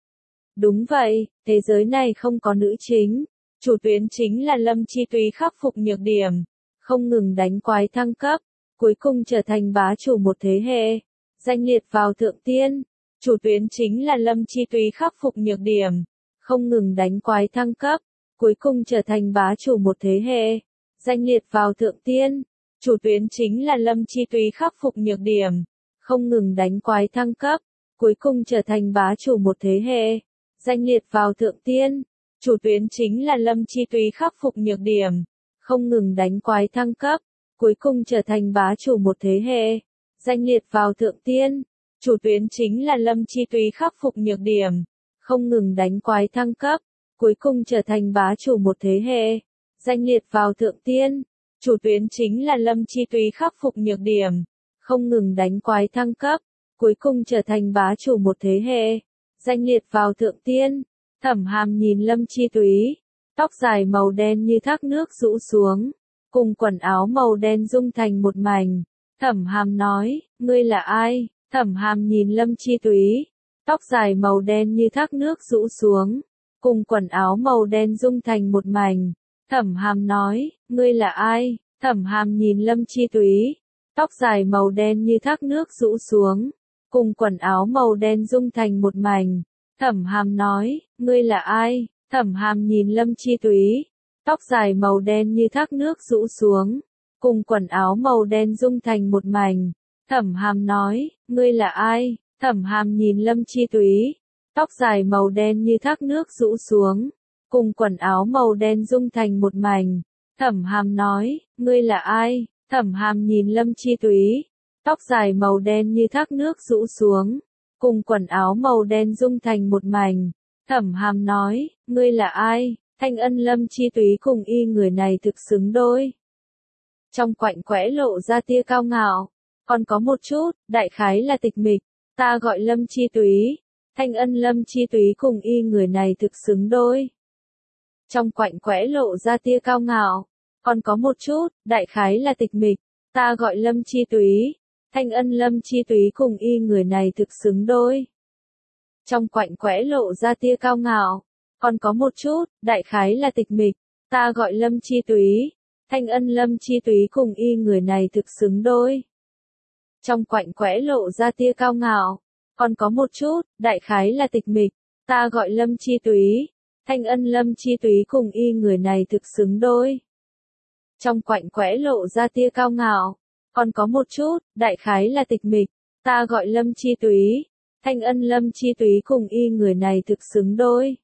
Đúng vậy, thế giới này không có nữ chính. Chủ tuyến chính là Lâm Chi Túy khắc phục nhược điểm, không ngừng đánh quái thăng cấp, cuối cùng trở thành bá chủ một thế hệ, danh liệt vào thượng tiên. Chủ tuyến chính là Lâm Chi Túy khắc phục nhược điểm, không ngừng đánh quái thăng cấp, cuối cùng trở thành bá chủ một thế hệ, danh liệt vào thượng tiên. Chủ tuyến chính là Lâm Chi Túy khắc phục nhược điểm, không ngừng đánh quái thăng cấp, cuối cùng trở thành bá chủ một thế hệ, danh liệt vào thượng tiên. Chủ tuyến chính là Lâm Chi Túy khắc phục nhược điểm, không ngừng đánh quái thăng cấp, cuối cùng trở thành bá chủ một thế hệ, danh liệt vào thượng tiên. Chủ tuyến chính là Lâm Chi Túy khắc phục nhược điểm, không ngừng đánh quái thăng cấp, cuối cùng trở thành bá chủ một thế hệ, danh liệt vào thượng tiên. Chủ tuyến chính là Lâm Chi Túy khắc phục nhược điểm, không ngừng đánh quái thăng cấp, cuối cùng trở thành bá chủ một thế hệ, danh liệt vào thượng tiên. Thẩm Hàm nhìn Lâm Chi Túy, tóc dài màu đen như thác nước rũ xuống, cùng quần áo màu đen dung thành một mảnh. Thẩm Hàm nói, ngươi là ai? Thẩm Hàm nhìn Lâm Chi Túy, tóc dài màu đen như thác nước rũ xuống, cùng quần áo màu đen dung thành một mảnh. Thẩm Hàm nói, ngươi là ai? Thẩm Hàm nhìn Lâm Chi Túy, tóc dài màu đen như thác nước rũ xuống, cùng quần áo màu đen dung thành một mảnh. Thẩm Hàm nói, ngươi là ai? Thẩm Hàm nhìn Lâm Chi Túy, tóc dài màu đen như thác nước rũ xuống, cùng quần áo màu đen dung thành một mảnh. Thẩm Hàm nói, ngươi là ai? Thẩm Hàm nhìn Lâm Chi Túy, tóc dài màu đen như thác nước rũ xuống, cùng quần áo màu đen dung thành một mảnh. Thẩm Hàm nói, ngươi là ai? Thẩm Hàm nhìn Lâm Chi Túy, tóc dài màu đen như thác nước rũ xuống, cùng quần áo màu đen dung thành một mảnh. Thẩm Hàm nói, ngươi là ai? Thanh Ân Lâm Chi Túy cùng y người này thực xứng đôi. Trong quạnh quẽ lộ ra tia cao ngạo, còn có một chút, đại khái là tịch mịch. Ta gọi Lâm Chi Túy. Thanh Ân Lâm Chi Túy cùng y người này thực xứng đôi. Trong quạnh quẽ lộ ra tia cao ngạo, còn có một chút, đại khái là tịch mịch. Ta gọi Lâm Chi Túy. Thanh Ân Lâm Chi Túy cùng y người này thực xứng đôi. Trong quạnh quẽ lộ ra tia cao ngạo, còn có một chút, đại khái là tịch mịch. Ta gọi Lâm Chi Túy. Thanh Ân Lâm Chi Túy cùng y người này thực xứng đôi. Trong quạnh quẽ lộ ra tia cao ngạo, còn có một chút, đại khái là tịch mịch. Ta gọi Lâm Chi Túy. Thanh Ân Lâm Chi Túy cùng y người này thực xứng đôi. Trong quạnh quẽ lộ ra tia cao ngạo, còn có một chút, đại khái là tịch mịch. Ta gọi Lâm Chi Túy. Thanh Ân Lâm Chi Túy cùng y người này thực xứng đôi.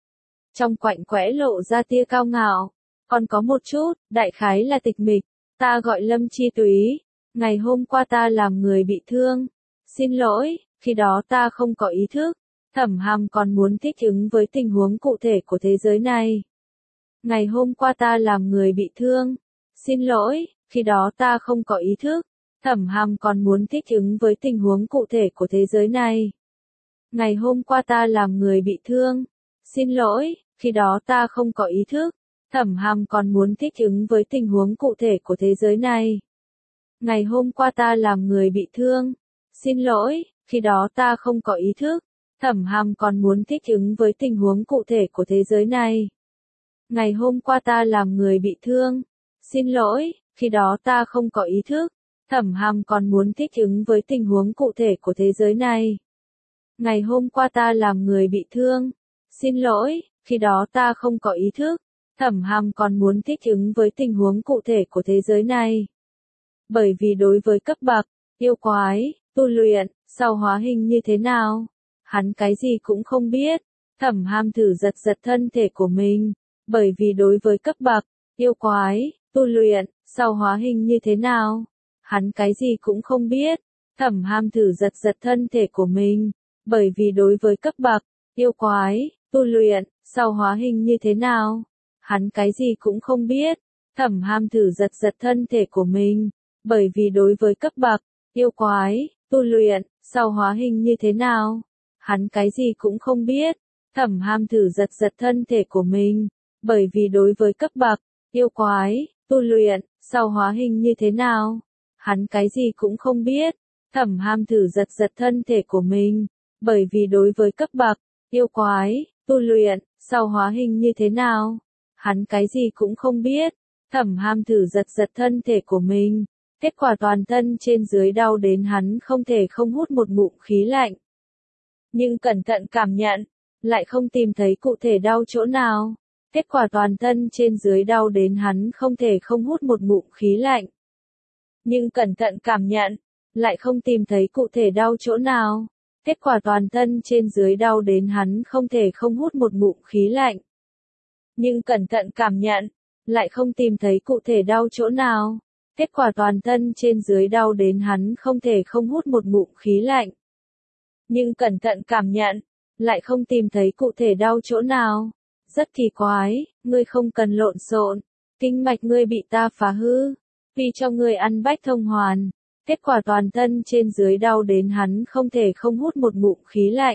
Trong quạnh quẽ lộ ra tia cao ngạo, còn có một chút, đại khái là tịch mịch. Ta gọi Lâm Chi Túy. Ngày hôm qua ta làm người bị thương. Xin lỗi, khi đó ta không có ý thức. Thẩm Hàm còn muốn thích ứng với tình huống cụ thể của thế giới này. Ngày hôm qua ta làm người bị thương. Xin lỗi, khi đó ta không có ý thức. Thẩm Hàm còn muốn thích ứng với tình huống cụ thể của thế giới này. Ngày hôm qua ta làm người bị thương. Xin lỗi, khi đó ta không có ý thức. Thẩm Hàm còn muốn thích ứng với tình huống cụ thể của thế giới này. Ngày hôm qua ta làm người bị thương. Xin lỗi, khi đó ta không có ý thức. Thẩm Hàm còn muốn thích ứng với tình huống cụ thể của thế giới này. Ngày hôm qua ta làm người bị thương. Xin lỗi, khi đó ta không có ý thức. Thẩm Hàm còn muốn thích ứng với tình huống cụ thể của thế giới này. Ngày hôm qua ta làm người bị thương. Xin lỗi, khi đó ta không có ý thức. Thẩm Hàm còn muốn thích ứng với tình huống cụ thể của thế giới này. Bởi vì đối với cấp bậc, yêu quái, tu luyện, sau hóa hình như thế nào, hắn cái gì cũng không biết. Thẩm Hàm thử giật giật thân thể của mình, bởi vì đối với cấp bậc, yêu quái, tu luyện, sau hóa hình như thế nào, hắn cái gì cũng không biết. Thẩm Hàm thử giật giật thân thể của mình, bởi vì đối với cấp bậc, yêu quái, tu luyện, sau hóa hình như thế nào, hắn cái gì cũng không biết. Thẩm Hàm thử giật giật thân thể của mình, bởi vì đối với cấp bậc, yêu quái, tu luyện, sau hóa hình như thế nào, hắn cái gì cũng không biết. Thẩm Hàm thử giật giật thân thể của mình, bởi vì đối với cấp bậc, yêu quái, tu luyện, sau hóa hình như thế nào, hắn cái gì cũng không biết. Thẩm Hàm thử giật giật thân thể của mình, bởi vì đối với cấp bậc, yêu quái, tu luyện, sau hóa hình như thế nào, hắn cái gì cũng không biết. Thẩm Hàm thử giật giật thân thể của mình, kết quả toàn thân trên dưới đau đến hắn không thể không hút một ngụm khí lạnh. Nhưng cẩn thận cảm nhận, lại không tìm thấy cụ thể đau chỗ nào. Kết quả toàn thân trên dưới đau đến hắn không thể không hút một ngụm khí lạnh. Nhưng cẩn thận cảm nhận, lại không tìm thấy cụ thể đau chỗ nào. Kết quả toàn thân trên dưới đau đến hắn không thể không hút một ngụm khí lạnh. Nhưng cẩn thận cảm nhận, lại không tìm thấy cụ thể đau chỗ nào. Kết quả toàn thân trên dưới đau đến hắn không thể không hút một ngụm khí lạnh. Nhưng cẩn thận cảm nhận, lại không tìm thấy cụ thể đau chỗ nào. Rất kỳ quái, ngươi không cần lộn xộn, kinh mạch ngươi bị ta phá hư, vì cho ngươi ăn bách thông hoàn. Kết quả toàn thân trên dưới đau đến hắn không thể không hút một ngụm khí lạnh.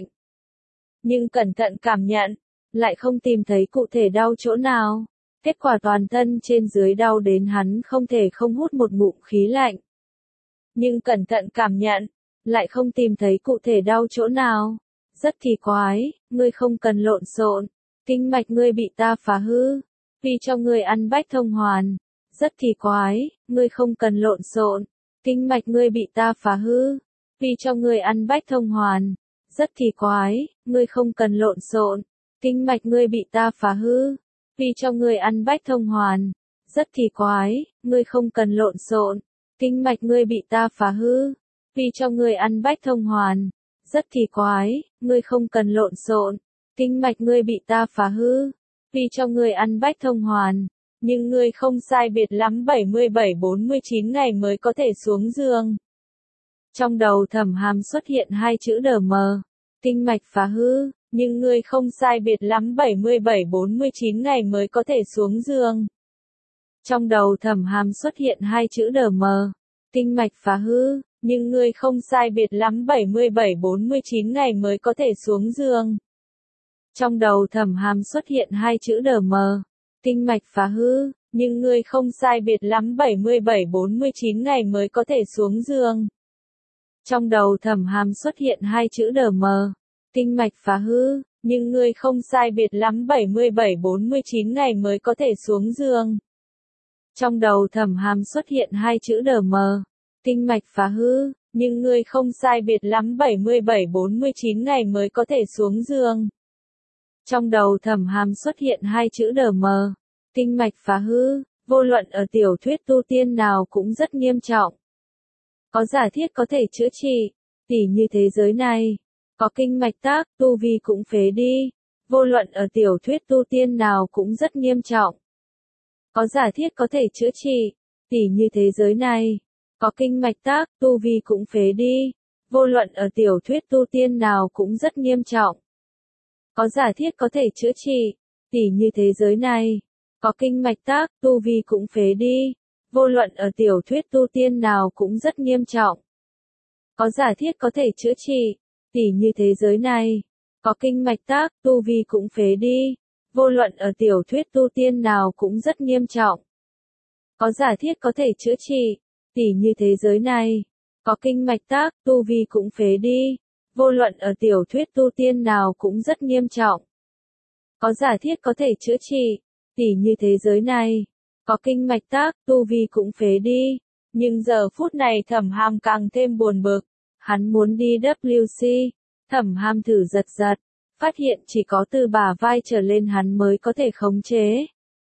Nhưng cẩn thận cảm nhận, lại không tìm thấy cụ thể đau chỗ nào. Kết quả toàn thân trên dưới đau đến hắn không thể không hút một ngụm khí lạnh. Nhưng cẩn thận cảm nhận, lại không tìm thấy cụ thể đau chỗ nào. Rất kỳ quái, ngươi không cần lộn xộn, kinh mạch ngươi bị ta phá hư, vì cho ngươi ăn bách thông hoàn. Rất kỳ quái, ngươi không cần lộn xộn, kinh mạch ngươi bị ta phá hư, vì cho ngươi ăn bách thông hoàn. Rất kỳ quái, ngươi không cần lộn xộn, kinh mạch ngươi bị ta phá hư, vì cho ngươi ăn bách thông hoàn. Rất kỳ quái, ngươi không cần lộn xộn, kinh mạch ngươi bị ta phá hư, vì cho ngươi ăn bách thông hoàn. Rất kỳ quái, ngươi không cần lộn xộn, kinh mạch ngươi bị ta phá hư, vì cho ngươi ăn bách thông hoàn. Nhưng ngươi không sai biệt lắm 77-49 ngày mới có thể xuống giường. Trong đầu Thẩm Hàm xuất hiện hai chữ đờ mờ, kinh mạch phá hư, nhưng ngươi không sai biệt lắm 77-49 ngày mới có thể xuống giường. Trong đầu Thẩm Hàm xuất hiện hai chữ đờ mờ, kinh mạch phá hư, nhưng ngươi không sai biệt lắm 77-49 ngày mới có thể xuống giường. Trong đầu Thẩm Hàm xuất hiện hai chữ đờ mờ, kinh mạch phá hư, nhưng ngươi không sai biệt lắm 77-49 ngày mới có thể xuống giường. Trong đầu Thẩm Hàm xuất hiện hai chữ đờ mờ, kinh mạch phá hư, nhưng ngươi không sai biệt lắm 77-49 ngày mới có thể xuống giường. Trong đầu Thẩm Hàm xuất hiện hai chữ đờ mờ, kinh mạch phá hư, nhưng ngươi không sai biệt lắm 77-49 ngày mới có thể xuống giường. Trong đầu Thẩm Hàm xuất hiện hai chữ đờ mờ, kinh mạch phá hư, vô luận ở tiểu thuyết tu tiên nào cũng rất nghiêm trọng. Có giả thiết có thể chữa trị, tỉ như thế giới này, có kinh mạch tác, tu vi cũng phế đi. Vô luận ở tiểu thuyết tu tiên nào cũng rất nghiêm trọng. Có giả thiết có thể chữa trị, tỉ như thế giới này, có kinh mạch tác, tu vi cũng phế đi. Vô luận ở tiểu thuyết tu tiên nào cũng rất nghiêm trọng. Có giả thiết có thể chữa trị, tỉ như thế giới này, có kinh mạch tác, tu vi cũng phế đi. Vô luận ở tiểu thuyết tu tiên nào cũng rất nghiêm trọng. Có giả thiết có thể chữa trị, tỉ như thế giới này, có kinh mạch tác, tu vi cũng phế đi. Vô luận ở tiểu thuyết tu tiên nào cũng rất nghiêm trọng. Có giả thiết có thể chữa trị, tỉ như thế giới này, có kinh mạch tác, tu vi cũng phế đi. Vô luận ở tiểu thuyết tu tiên nào cũng rất nghiêm trọng. Có giả thiết có thể chữa trị, tỉ như thế giới này, có kinh mạch tác, tu vi cũng phế đi. Nhưng giờ phút này Thẩm Hàm càng thêm buồn bực. Hắn muốn đi WC. Thẩm Hàm thử giật giật, phát hiện chỉ có từ bả vai trở lên hắn mới có thể khống chế.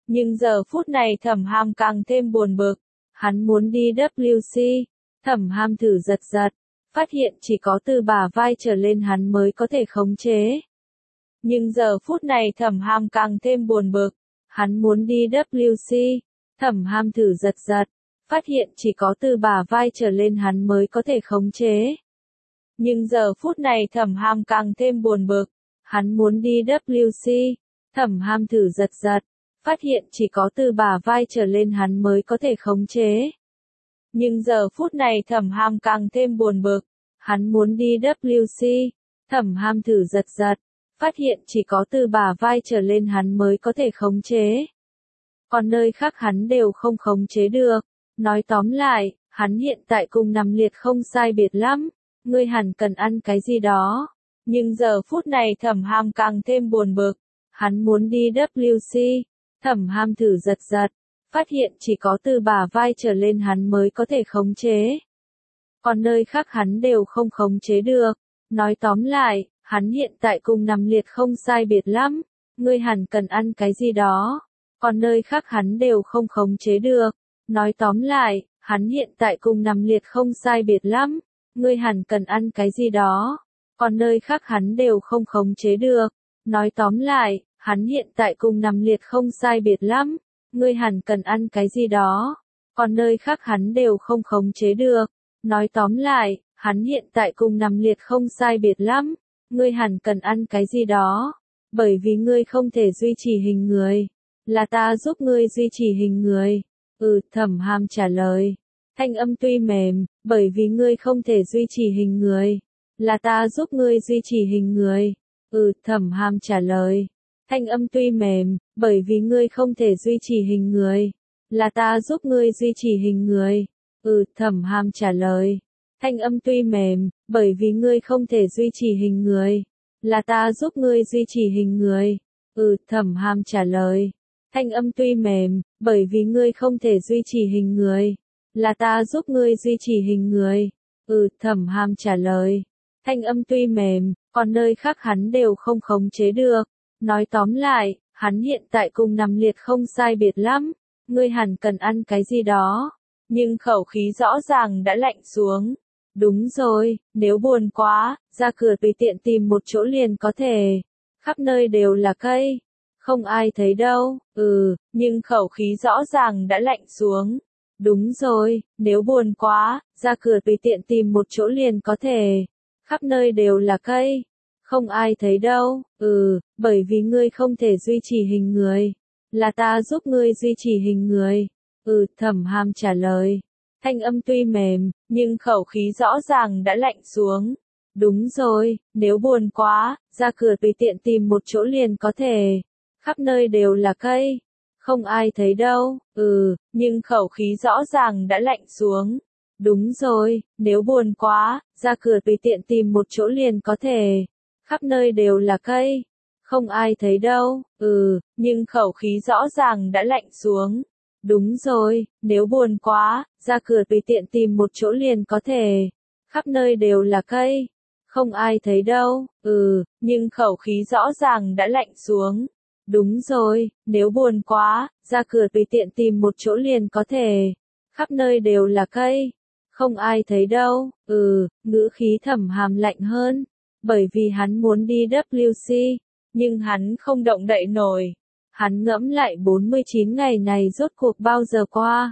Nhưng giờ phút này Thẩm Hàm càng thêm buồn bực. Hắn muốn đi WC. Thẩm Hàm thử giật giật, phát hiện chỉ có từ bả vai trở lên hắn mới có thể khống chế. Nhưng giờ phút này Thẩm Hàm càng thêm buồn bực. Hắn muốn đi WC. Thẩm Hàm thử giật giật, phát hiện chỉ có từ bả vai trở lên hắn mới có thể khống chế. Nhưng giờ phút này Thẩm Hàm càng thêm buồn bực. Hắn muốn đi WC. Thẩm Hàm thử giật giật, phát hiện chỉ có từ bả vai trở lên hắn mới có thể khống chế. Nhưng giờ phút này Thẩm Hàm càng thêm buồn bực. Hắn muốn đi WC. Thẩm Hàm thử giật giật, phát hiện chỉ có từ bả vai trở lên hắn mới có thể khống chế. Còn nơi khác hắn đều không khống chế được. Nói tóm lại, hắn hiện tại cùng nằm liệt không sai biệt lắm. Ngươi hẳn cần ăn cái gì đó. Nhưng giờ phút này Thẩm Hàm càng thêm buồn bực. Hắn muốn đi WC. Thẩm Hàm thử giật giật, phát hiện chỉ có từ bả vai trở lên hắn mới có thể khống chế. Còn nơi khác hắn đều không khống chế được. Nói tóm lại, hắn hiện tại cùng nằm liệt không sai biệt lắm. Ngươi hẳn cần ăn cái gì đó. Còn nơi khác hắn đều không khống chế được. Nói tóm lại, hắn hiện tại cùng nằm liệt không sai biệt lắm. Ngươi hẳn cần ăn cái gì đó. Còn nơi khác hắn đều không khống chế được. Nói tóm lại, hắn hiện tại cùng nằm liệt không sai biệt lắm. Ngươi hẳn cần ăn cái gì đó. Còn nơi khác hắn đều không khống chế được. Nói tóm lại, hắn hiện tại cùng nằm liệt không sai biệt lắm. Ngươi hẳn cần ăn cái gì đó. Bởi vì ngươi không thể duy trì hình người. Là ta giúp ngươi duy trì hình người. Thẩm Hàm trả lời. Thanh âm tuy mềm, bởi vì ngươi không thể duy trì hình người. Là ta giúp ngươi duy trì hình người. Thẩm Hàm trả lời. Thanh âm tuy mềm, bởi vì ngươi không thể duy trì hình người. Là ta giúp ngươi duy trì hình người. Thẩm Hàm trả lời. Thanh âm tuy mềm, bởi vì ngươi không thể duy trì hình người. Là ta giúp ngươi duy trì hình người. Thẩm Hàm trả lời. Thanh âm tuy mềm, bởi vì ngươi không thể duy trì hình người. Là ta giúp ngươi duy trì hình người. Thẩm Hàm trả lời. Thanh âm tuy mềm, còn nơi khác hắn đều không khống chế được. Nói tóm lại, hắn hiện tại cùng nằm liệt không sai biệt lắm. Ngươi hẳn cần ăn cái gì đó. Nhưng khẩu khí rõ ràng đã lạnh xuống. Đúng rồi, nếu buồn quá, ra cửa tùy tiện tìm một chỗ liền có thể. Khắp nơi đều là cây. Không ai thấy đâu. Nhưng khẩu khí rõ ràng đã lạnh xuống. Đúng rồi, nếu buồn quá, ra cửa tùy tiện tìm một chỗ liền có thể. Khắp nơi đều là cây. Không ai thấy đâu. Bởi vì ngươi không thể duy trì hình người. Là ta giúp ngươi duy trì hình người. Thẩm Hàm trả lời. Thanh âm tuy mềm, nhưng khẩu khí rõ ràng đã lạnh xuống. Đúng rồi, nếu buồn quá, ra cửa tùy tiện tìm một chỗ liền có thể. Khắp nơi đều là cây. Không ai thấy đâu. Nhưng khẩu khí rõ ràng đã lạnh xuống. Đúng rồi, nếu buồn quá, ra cửa tùy tiện tìm một chỗ liền có thể. Khắp nơi đều là cây. Không ai thấy đâu. Nhưng khẩu khí rõ ràng đã lạnh xuống. Đúng rồi, nếu buồn quá, ra cửa tùy tiện tìm một chỗ liền có thể. Khắp nơi đều là cây. Không ai thấy đâu. Nhưng khẩu khí rõ ràng đã lạnh xuống. Đúng rồi, nếu buồn quá, ra cửa tùy tiện tìm một chỗ liền có thể. Khắp nơi đều là cây. Không ai thấy đâu. Ngữ khí Thẩm Hàm lạnh hơn. Bởi vì hắn muốn đi WC. Nhưng hắn không động đậy nổi. Hắn ngẫm lại 49 ngày này rốt cuộc bao giờ qua.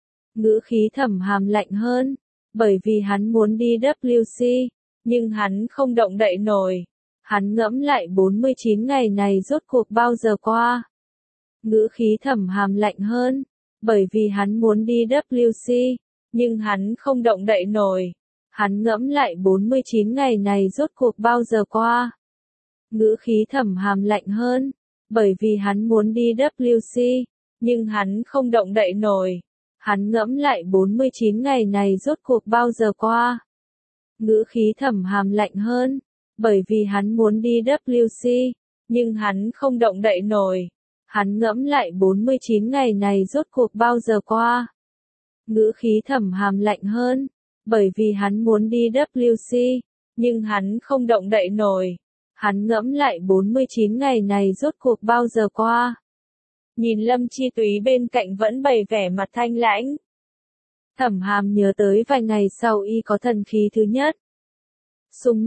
Ngữ khí Thẩm Hàm lạnh hơn. Bởi vì hắn muốn đi WC. Nhưng hắn không động đậy nổi. Hắn ngẫm lại 49 ngày này rốt cuộc bao giờ qua. Ngữ khí Thẩm Hàm lạnh hơn. Bởi vì hắn muốn đi WC. Nhưng hắn không động đậy nổi. Hắn ngẫm lại 49 ngày này rốt cuộc bao giờ qua. Ngữ khí Thẩm Hàm lạnh hơn. Bởi vì hắn muốn đi WC. Nhưng hắn không động đậy nổi. Hắn ngẫm lại 49 ngày này rốt cuộc bao giờ qua. Ngữ khí Thẩm Hàm lạnh hơn. Bởi vì hắn muốn đi WC. Nhưng hắn không động đậy nổi. Hắn ngẫm lại 49 ngày này rốt cuộc bao giờ qua. Ngữ khí Thẩm Hàm lạnh hơn. Bởi vì hắn muốn đi WC. Nhưng hắn không động đậy nổi. Hắn ngẫm lại 49 ngày này rốt cuộc bao giờ qua. nhìn Lâm Chi Túy bên cạnh vẫn bày vẻ mặt thanh lãnh. Thẩm Hàm nhớ tới vài ngày sau y có thần khí thứ nhất. Sùng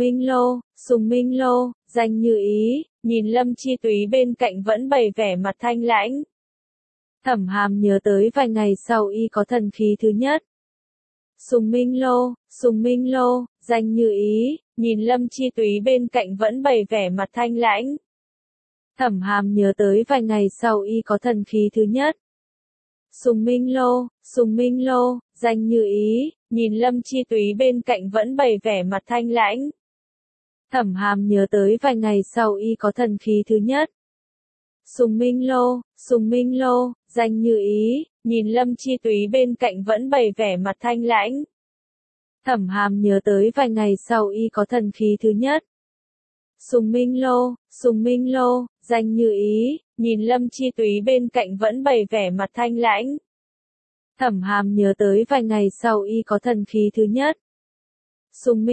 Minh Lô, danh như ý, nhìn Lâm Chi Túy bên cạnh vẫn bày vẻ mặt thanh lãnh. Thẩm Hàm nhớ tới vài ngày sau y có thần khí thứ nhất. Sùng Minh Lô, danh như ý, nhìn Lâm Chi Túy bên cạnh vẫn bày vẻ mặt thanh lãnh. Thẩm Hàm nhớ tới vài ngày sau y có thần khí thứ nhất. Sùng Minh Lô, danh như ý, nhìn Lâm Chi Túy bên cạnh vẫn bày vẻ mặt thanh lãnh. Thẩm Hàm nhớ tới vài ngày sau y có thần khí thứ nhất. Sùng Minh Lô, danh như ý, nhìn Lâm Chi Túy bên cạnh vẫn bày vẻ mặt thanh lãnh. Thẩm Hàm nhớ tới vài ngày sau y có thần khí thứ nhất. Sùng Minh Lô, danh như ý, nhìn Lâm Chi Túy bên cạnh vẫn bày vẻ mặt thanh lãnh. Thẩm Hàm nhớ tới vài ngày sau y có thần khí thứ nhất. Sùng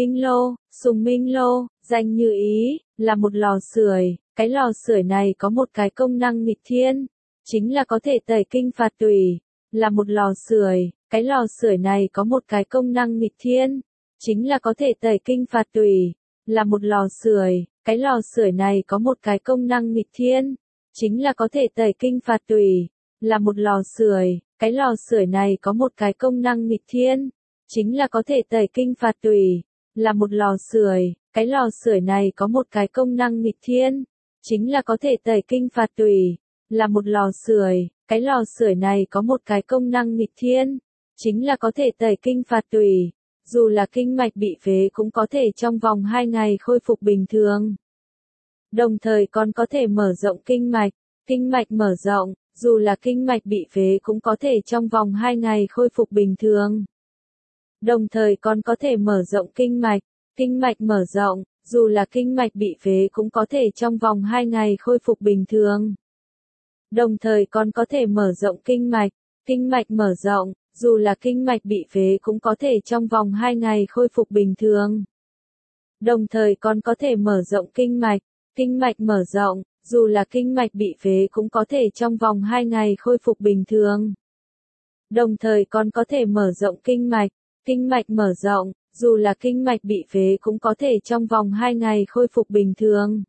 Minh Lô, danh như ý, là một lò sưởi, cái lò sưởi này có một cái công năng nghịch thiên, chính là có thể tẩy kinh phạt tùy, là một lò sưởi, cái lò sưởi này có một cái công năng nghịch thiên, chính là có thể tẩy kinh phạt tùy, là một lò sưởi, cái lò sưởi này có một cái công năng nghịch thiên, chính là có thể tẩy kinh phạt tùy, là một lò sưởi, cái lò sưởi này có một cái công năng nghịch thiên, chính là có thể tẩy kinh phạt tùy, là một lò sưởi, cái lò sưởi này có một cái công năng nghịch thiên, chính là có thể tẩy kinh phạt tùy, là một lò sưởi, cái lò sưởi này có một cái công năng nghịch thiên, chính là có thể tẩy kinh phạt tùy, dù là kinh mạch bị phế cũng có thể trong vòng 2 ngày khôi phục bình thường. Đồng thời còn có thể mở rộng kinh mạch mở rộng, dù là kinh mạch bị phế cũng có thể trong vòng 2 ngày khôi phục bình thường. Đồng thời còn có thể mở rộng kinh mạch mở rộng, dù là kinh mạch bị phế cũng có thể trong vòng 2 ngày khôi phục bình thường. Đồng thời còn có thể mở rộng kinh mạch mở rộng, dù là kinh mạch bị phế cũng có thể trong vòng 2 ngày khôi phục bình thường. Đồng thời còn có thể mở rộng kinh mạch mở rộng, dù là kinh mạch bị phế cũng có thể trong vòng 2 ngày khôi phục bình thường. Đồng thời còn có thể mở rộng kinh mạch mở rộng, dù là kinh mạch bị phế cũng có thể trong vòng 2 ngày khôi phục bình thường.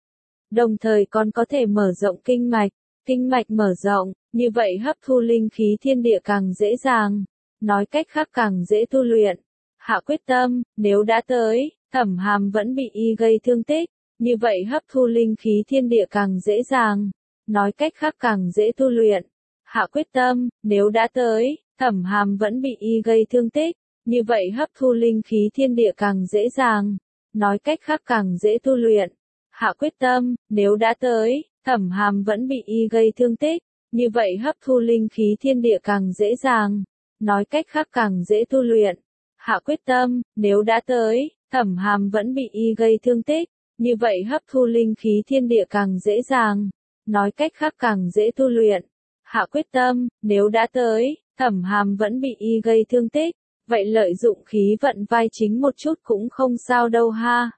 Đồng thời còn có thể mở rộng kinh mạch mở rộng, như vậy hấp thu linh khí thiên địa càng dễ dàng, nói cách khác càng dễ tu luyện. Hạ quyết tâm, nếu đã tới, Thẩm Hàm vẫn bị y gây thương tích, như vậy hấp thu linh khí thiên địa càng dễ dàng, nói cách khác càng dễ tu luyện. Hạ quyết tâm, nếu đã tới, Thẩm Hàm vẫn bị y gây thương tích, như vậy hấp thu linh khí thiên địa càng dễ dàng, nói cách khác càng dễ tu luyện. Hạ quyết tâm, nếu đã tới, Thẩm Hàm vẫn bị y gây thương tích, như vậy hấp thu linh khí thiên địa càng dễ dàng, nói cách khác càng dễ tu luyện. Hạ quyết tâm, nếu đã tới, Thẩm Hàm vẫn bị y gây thương tích, như vậy hấp thu linh khí thiên địa càng dễ dàng, nói cách khác càng dễ tu luyện. Hạ quyết tâm, nếu đã tới, Thẩm Hàm vẫn bị y gây thương tích, vậy lợi dụng khí vận vai chính một chút cũng không sao đâu ha.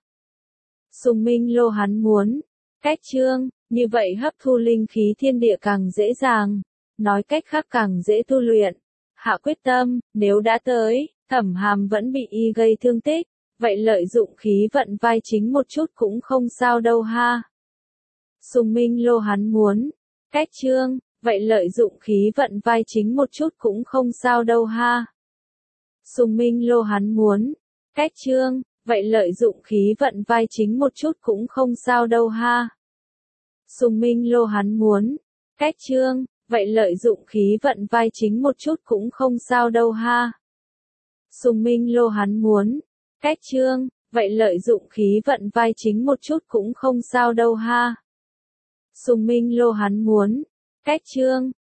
Sùng Minh Lô hắn muốn cách chương, như vậy hấp thu linh khí thiên địa càng dễ dàng, nói cách khác càng dễ tu luyện. Hạ quyết tâm, nếu đã tới, Thẩm Hàm vẫn bị y gây thương tích, vậy lợi dụng khí vận vai chính một chút cũng không sao đâu ha. Sùng Minh Lô hắn muốn cách chương, vậy lợi dụng khí vận vai chính một chút cũng không sao đâu ha. Sùng Minh Lô hắn muốn cách chương, vậy lợi dụng khí vận vai chính một chút cũng không sao đâu ha. Sùng Minh Lô hắn muốn cách chương, vậy lợi dụng khí vận vai chính một chút cũng không sao đâu ha. Sùng Minh Lô hắn muốn cách chương, vậy lợi dụng khí vận vai chính một chút cũng không sao đâu ha. Sùng Minh Lô hắn muốn cách chương,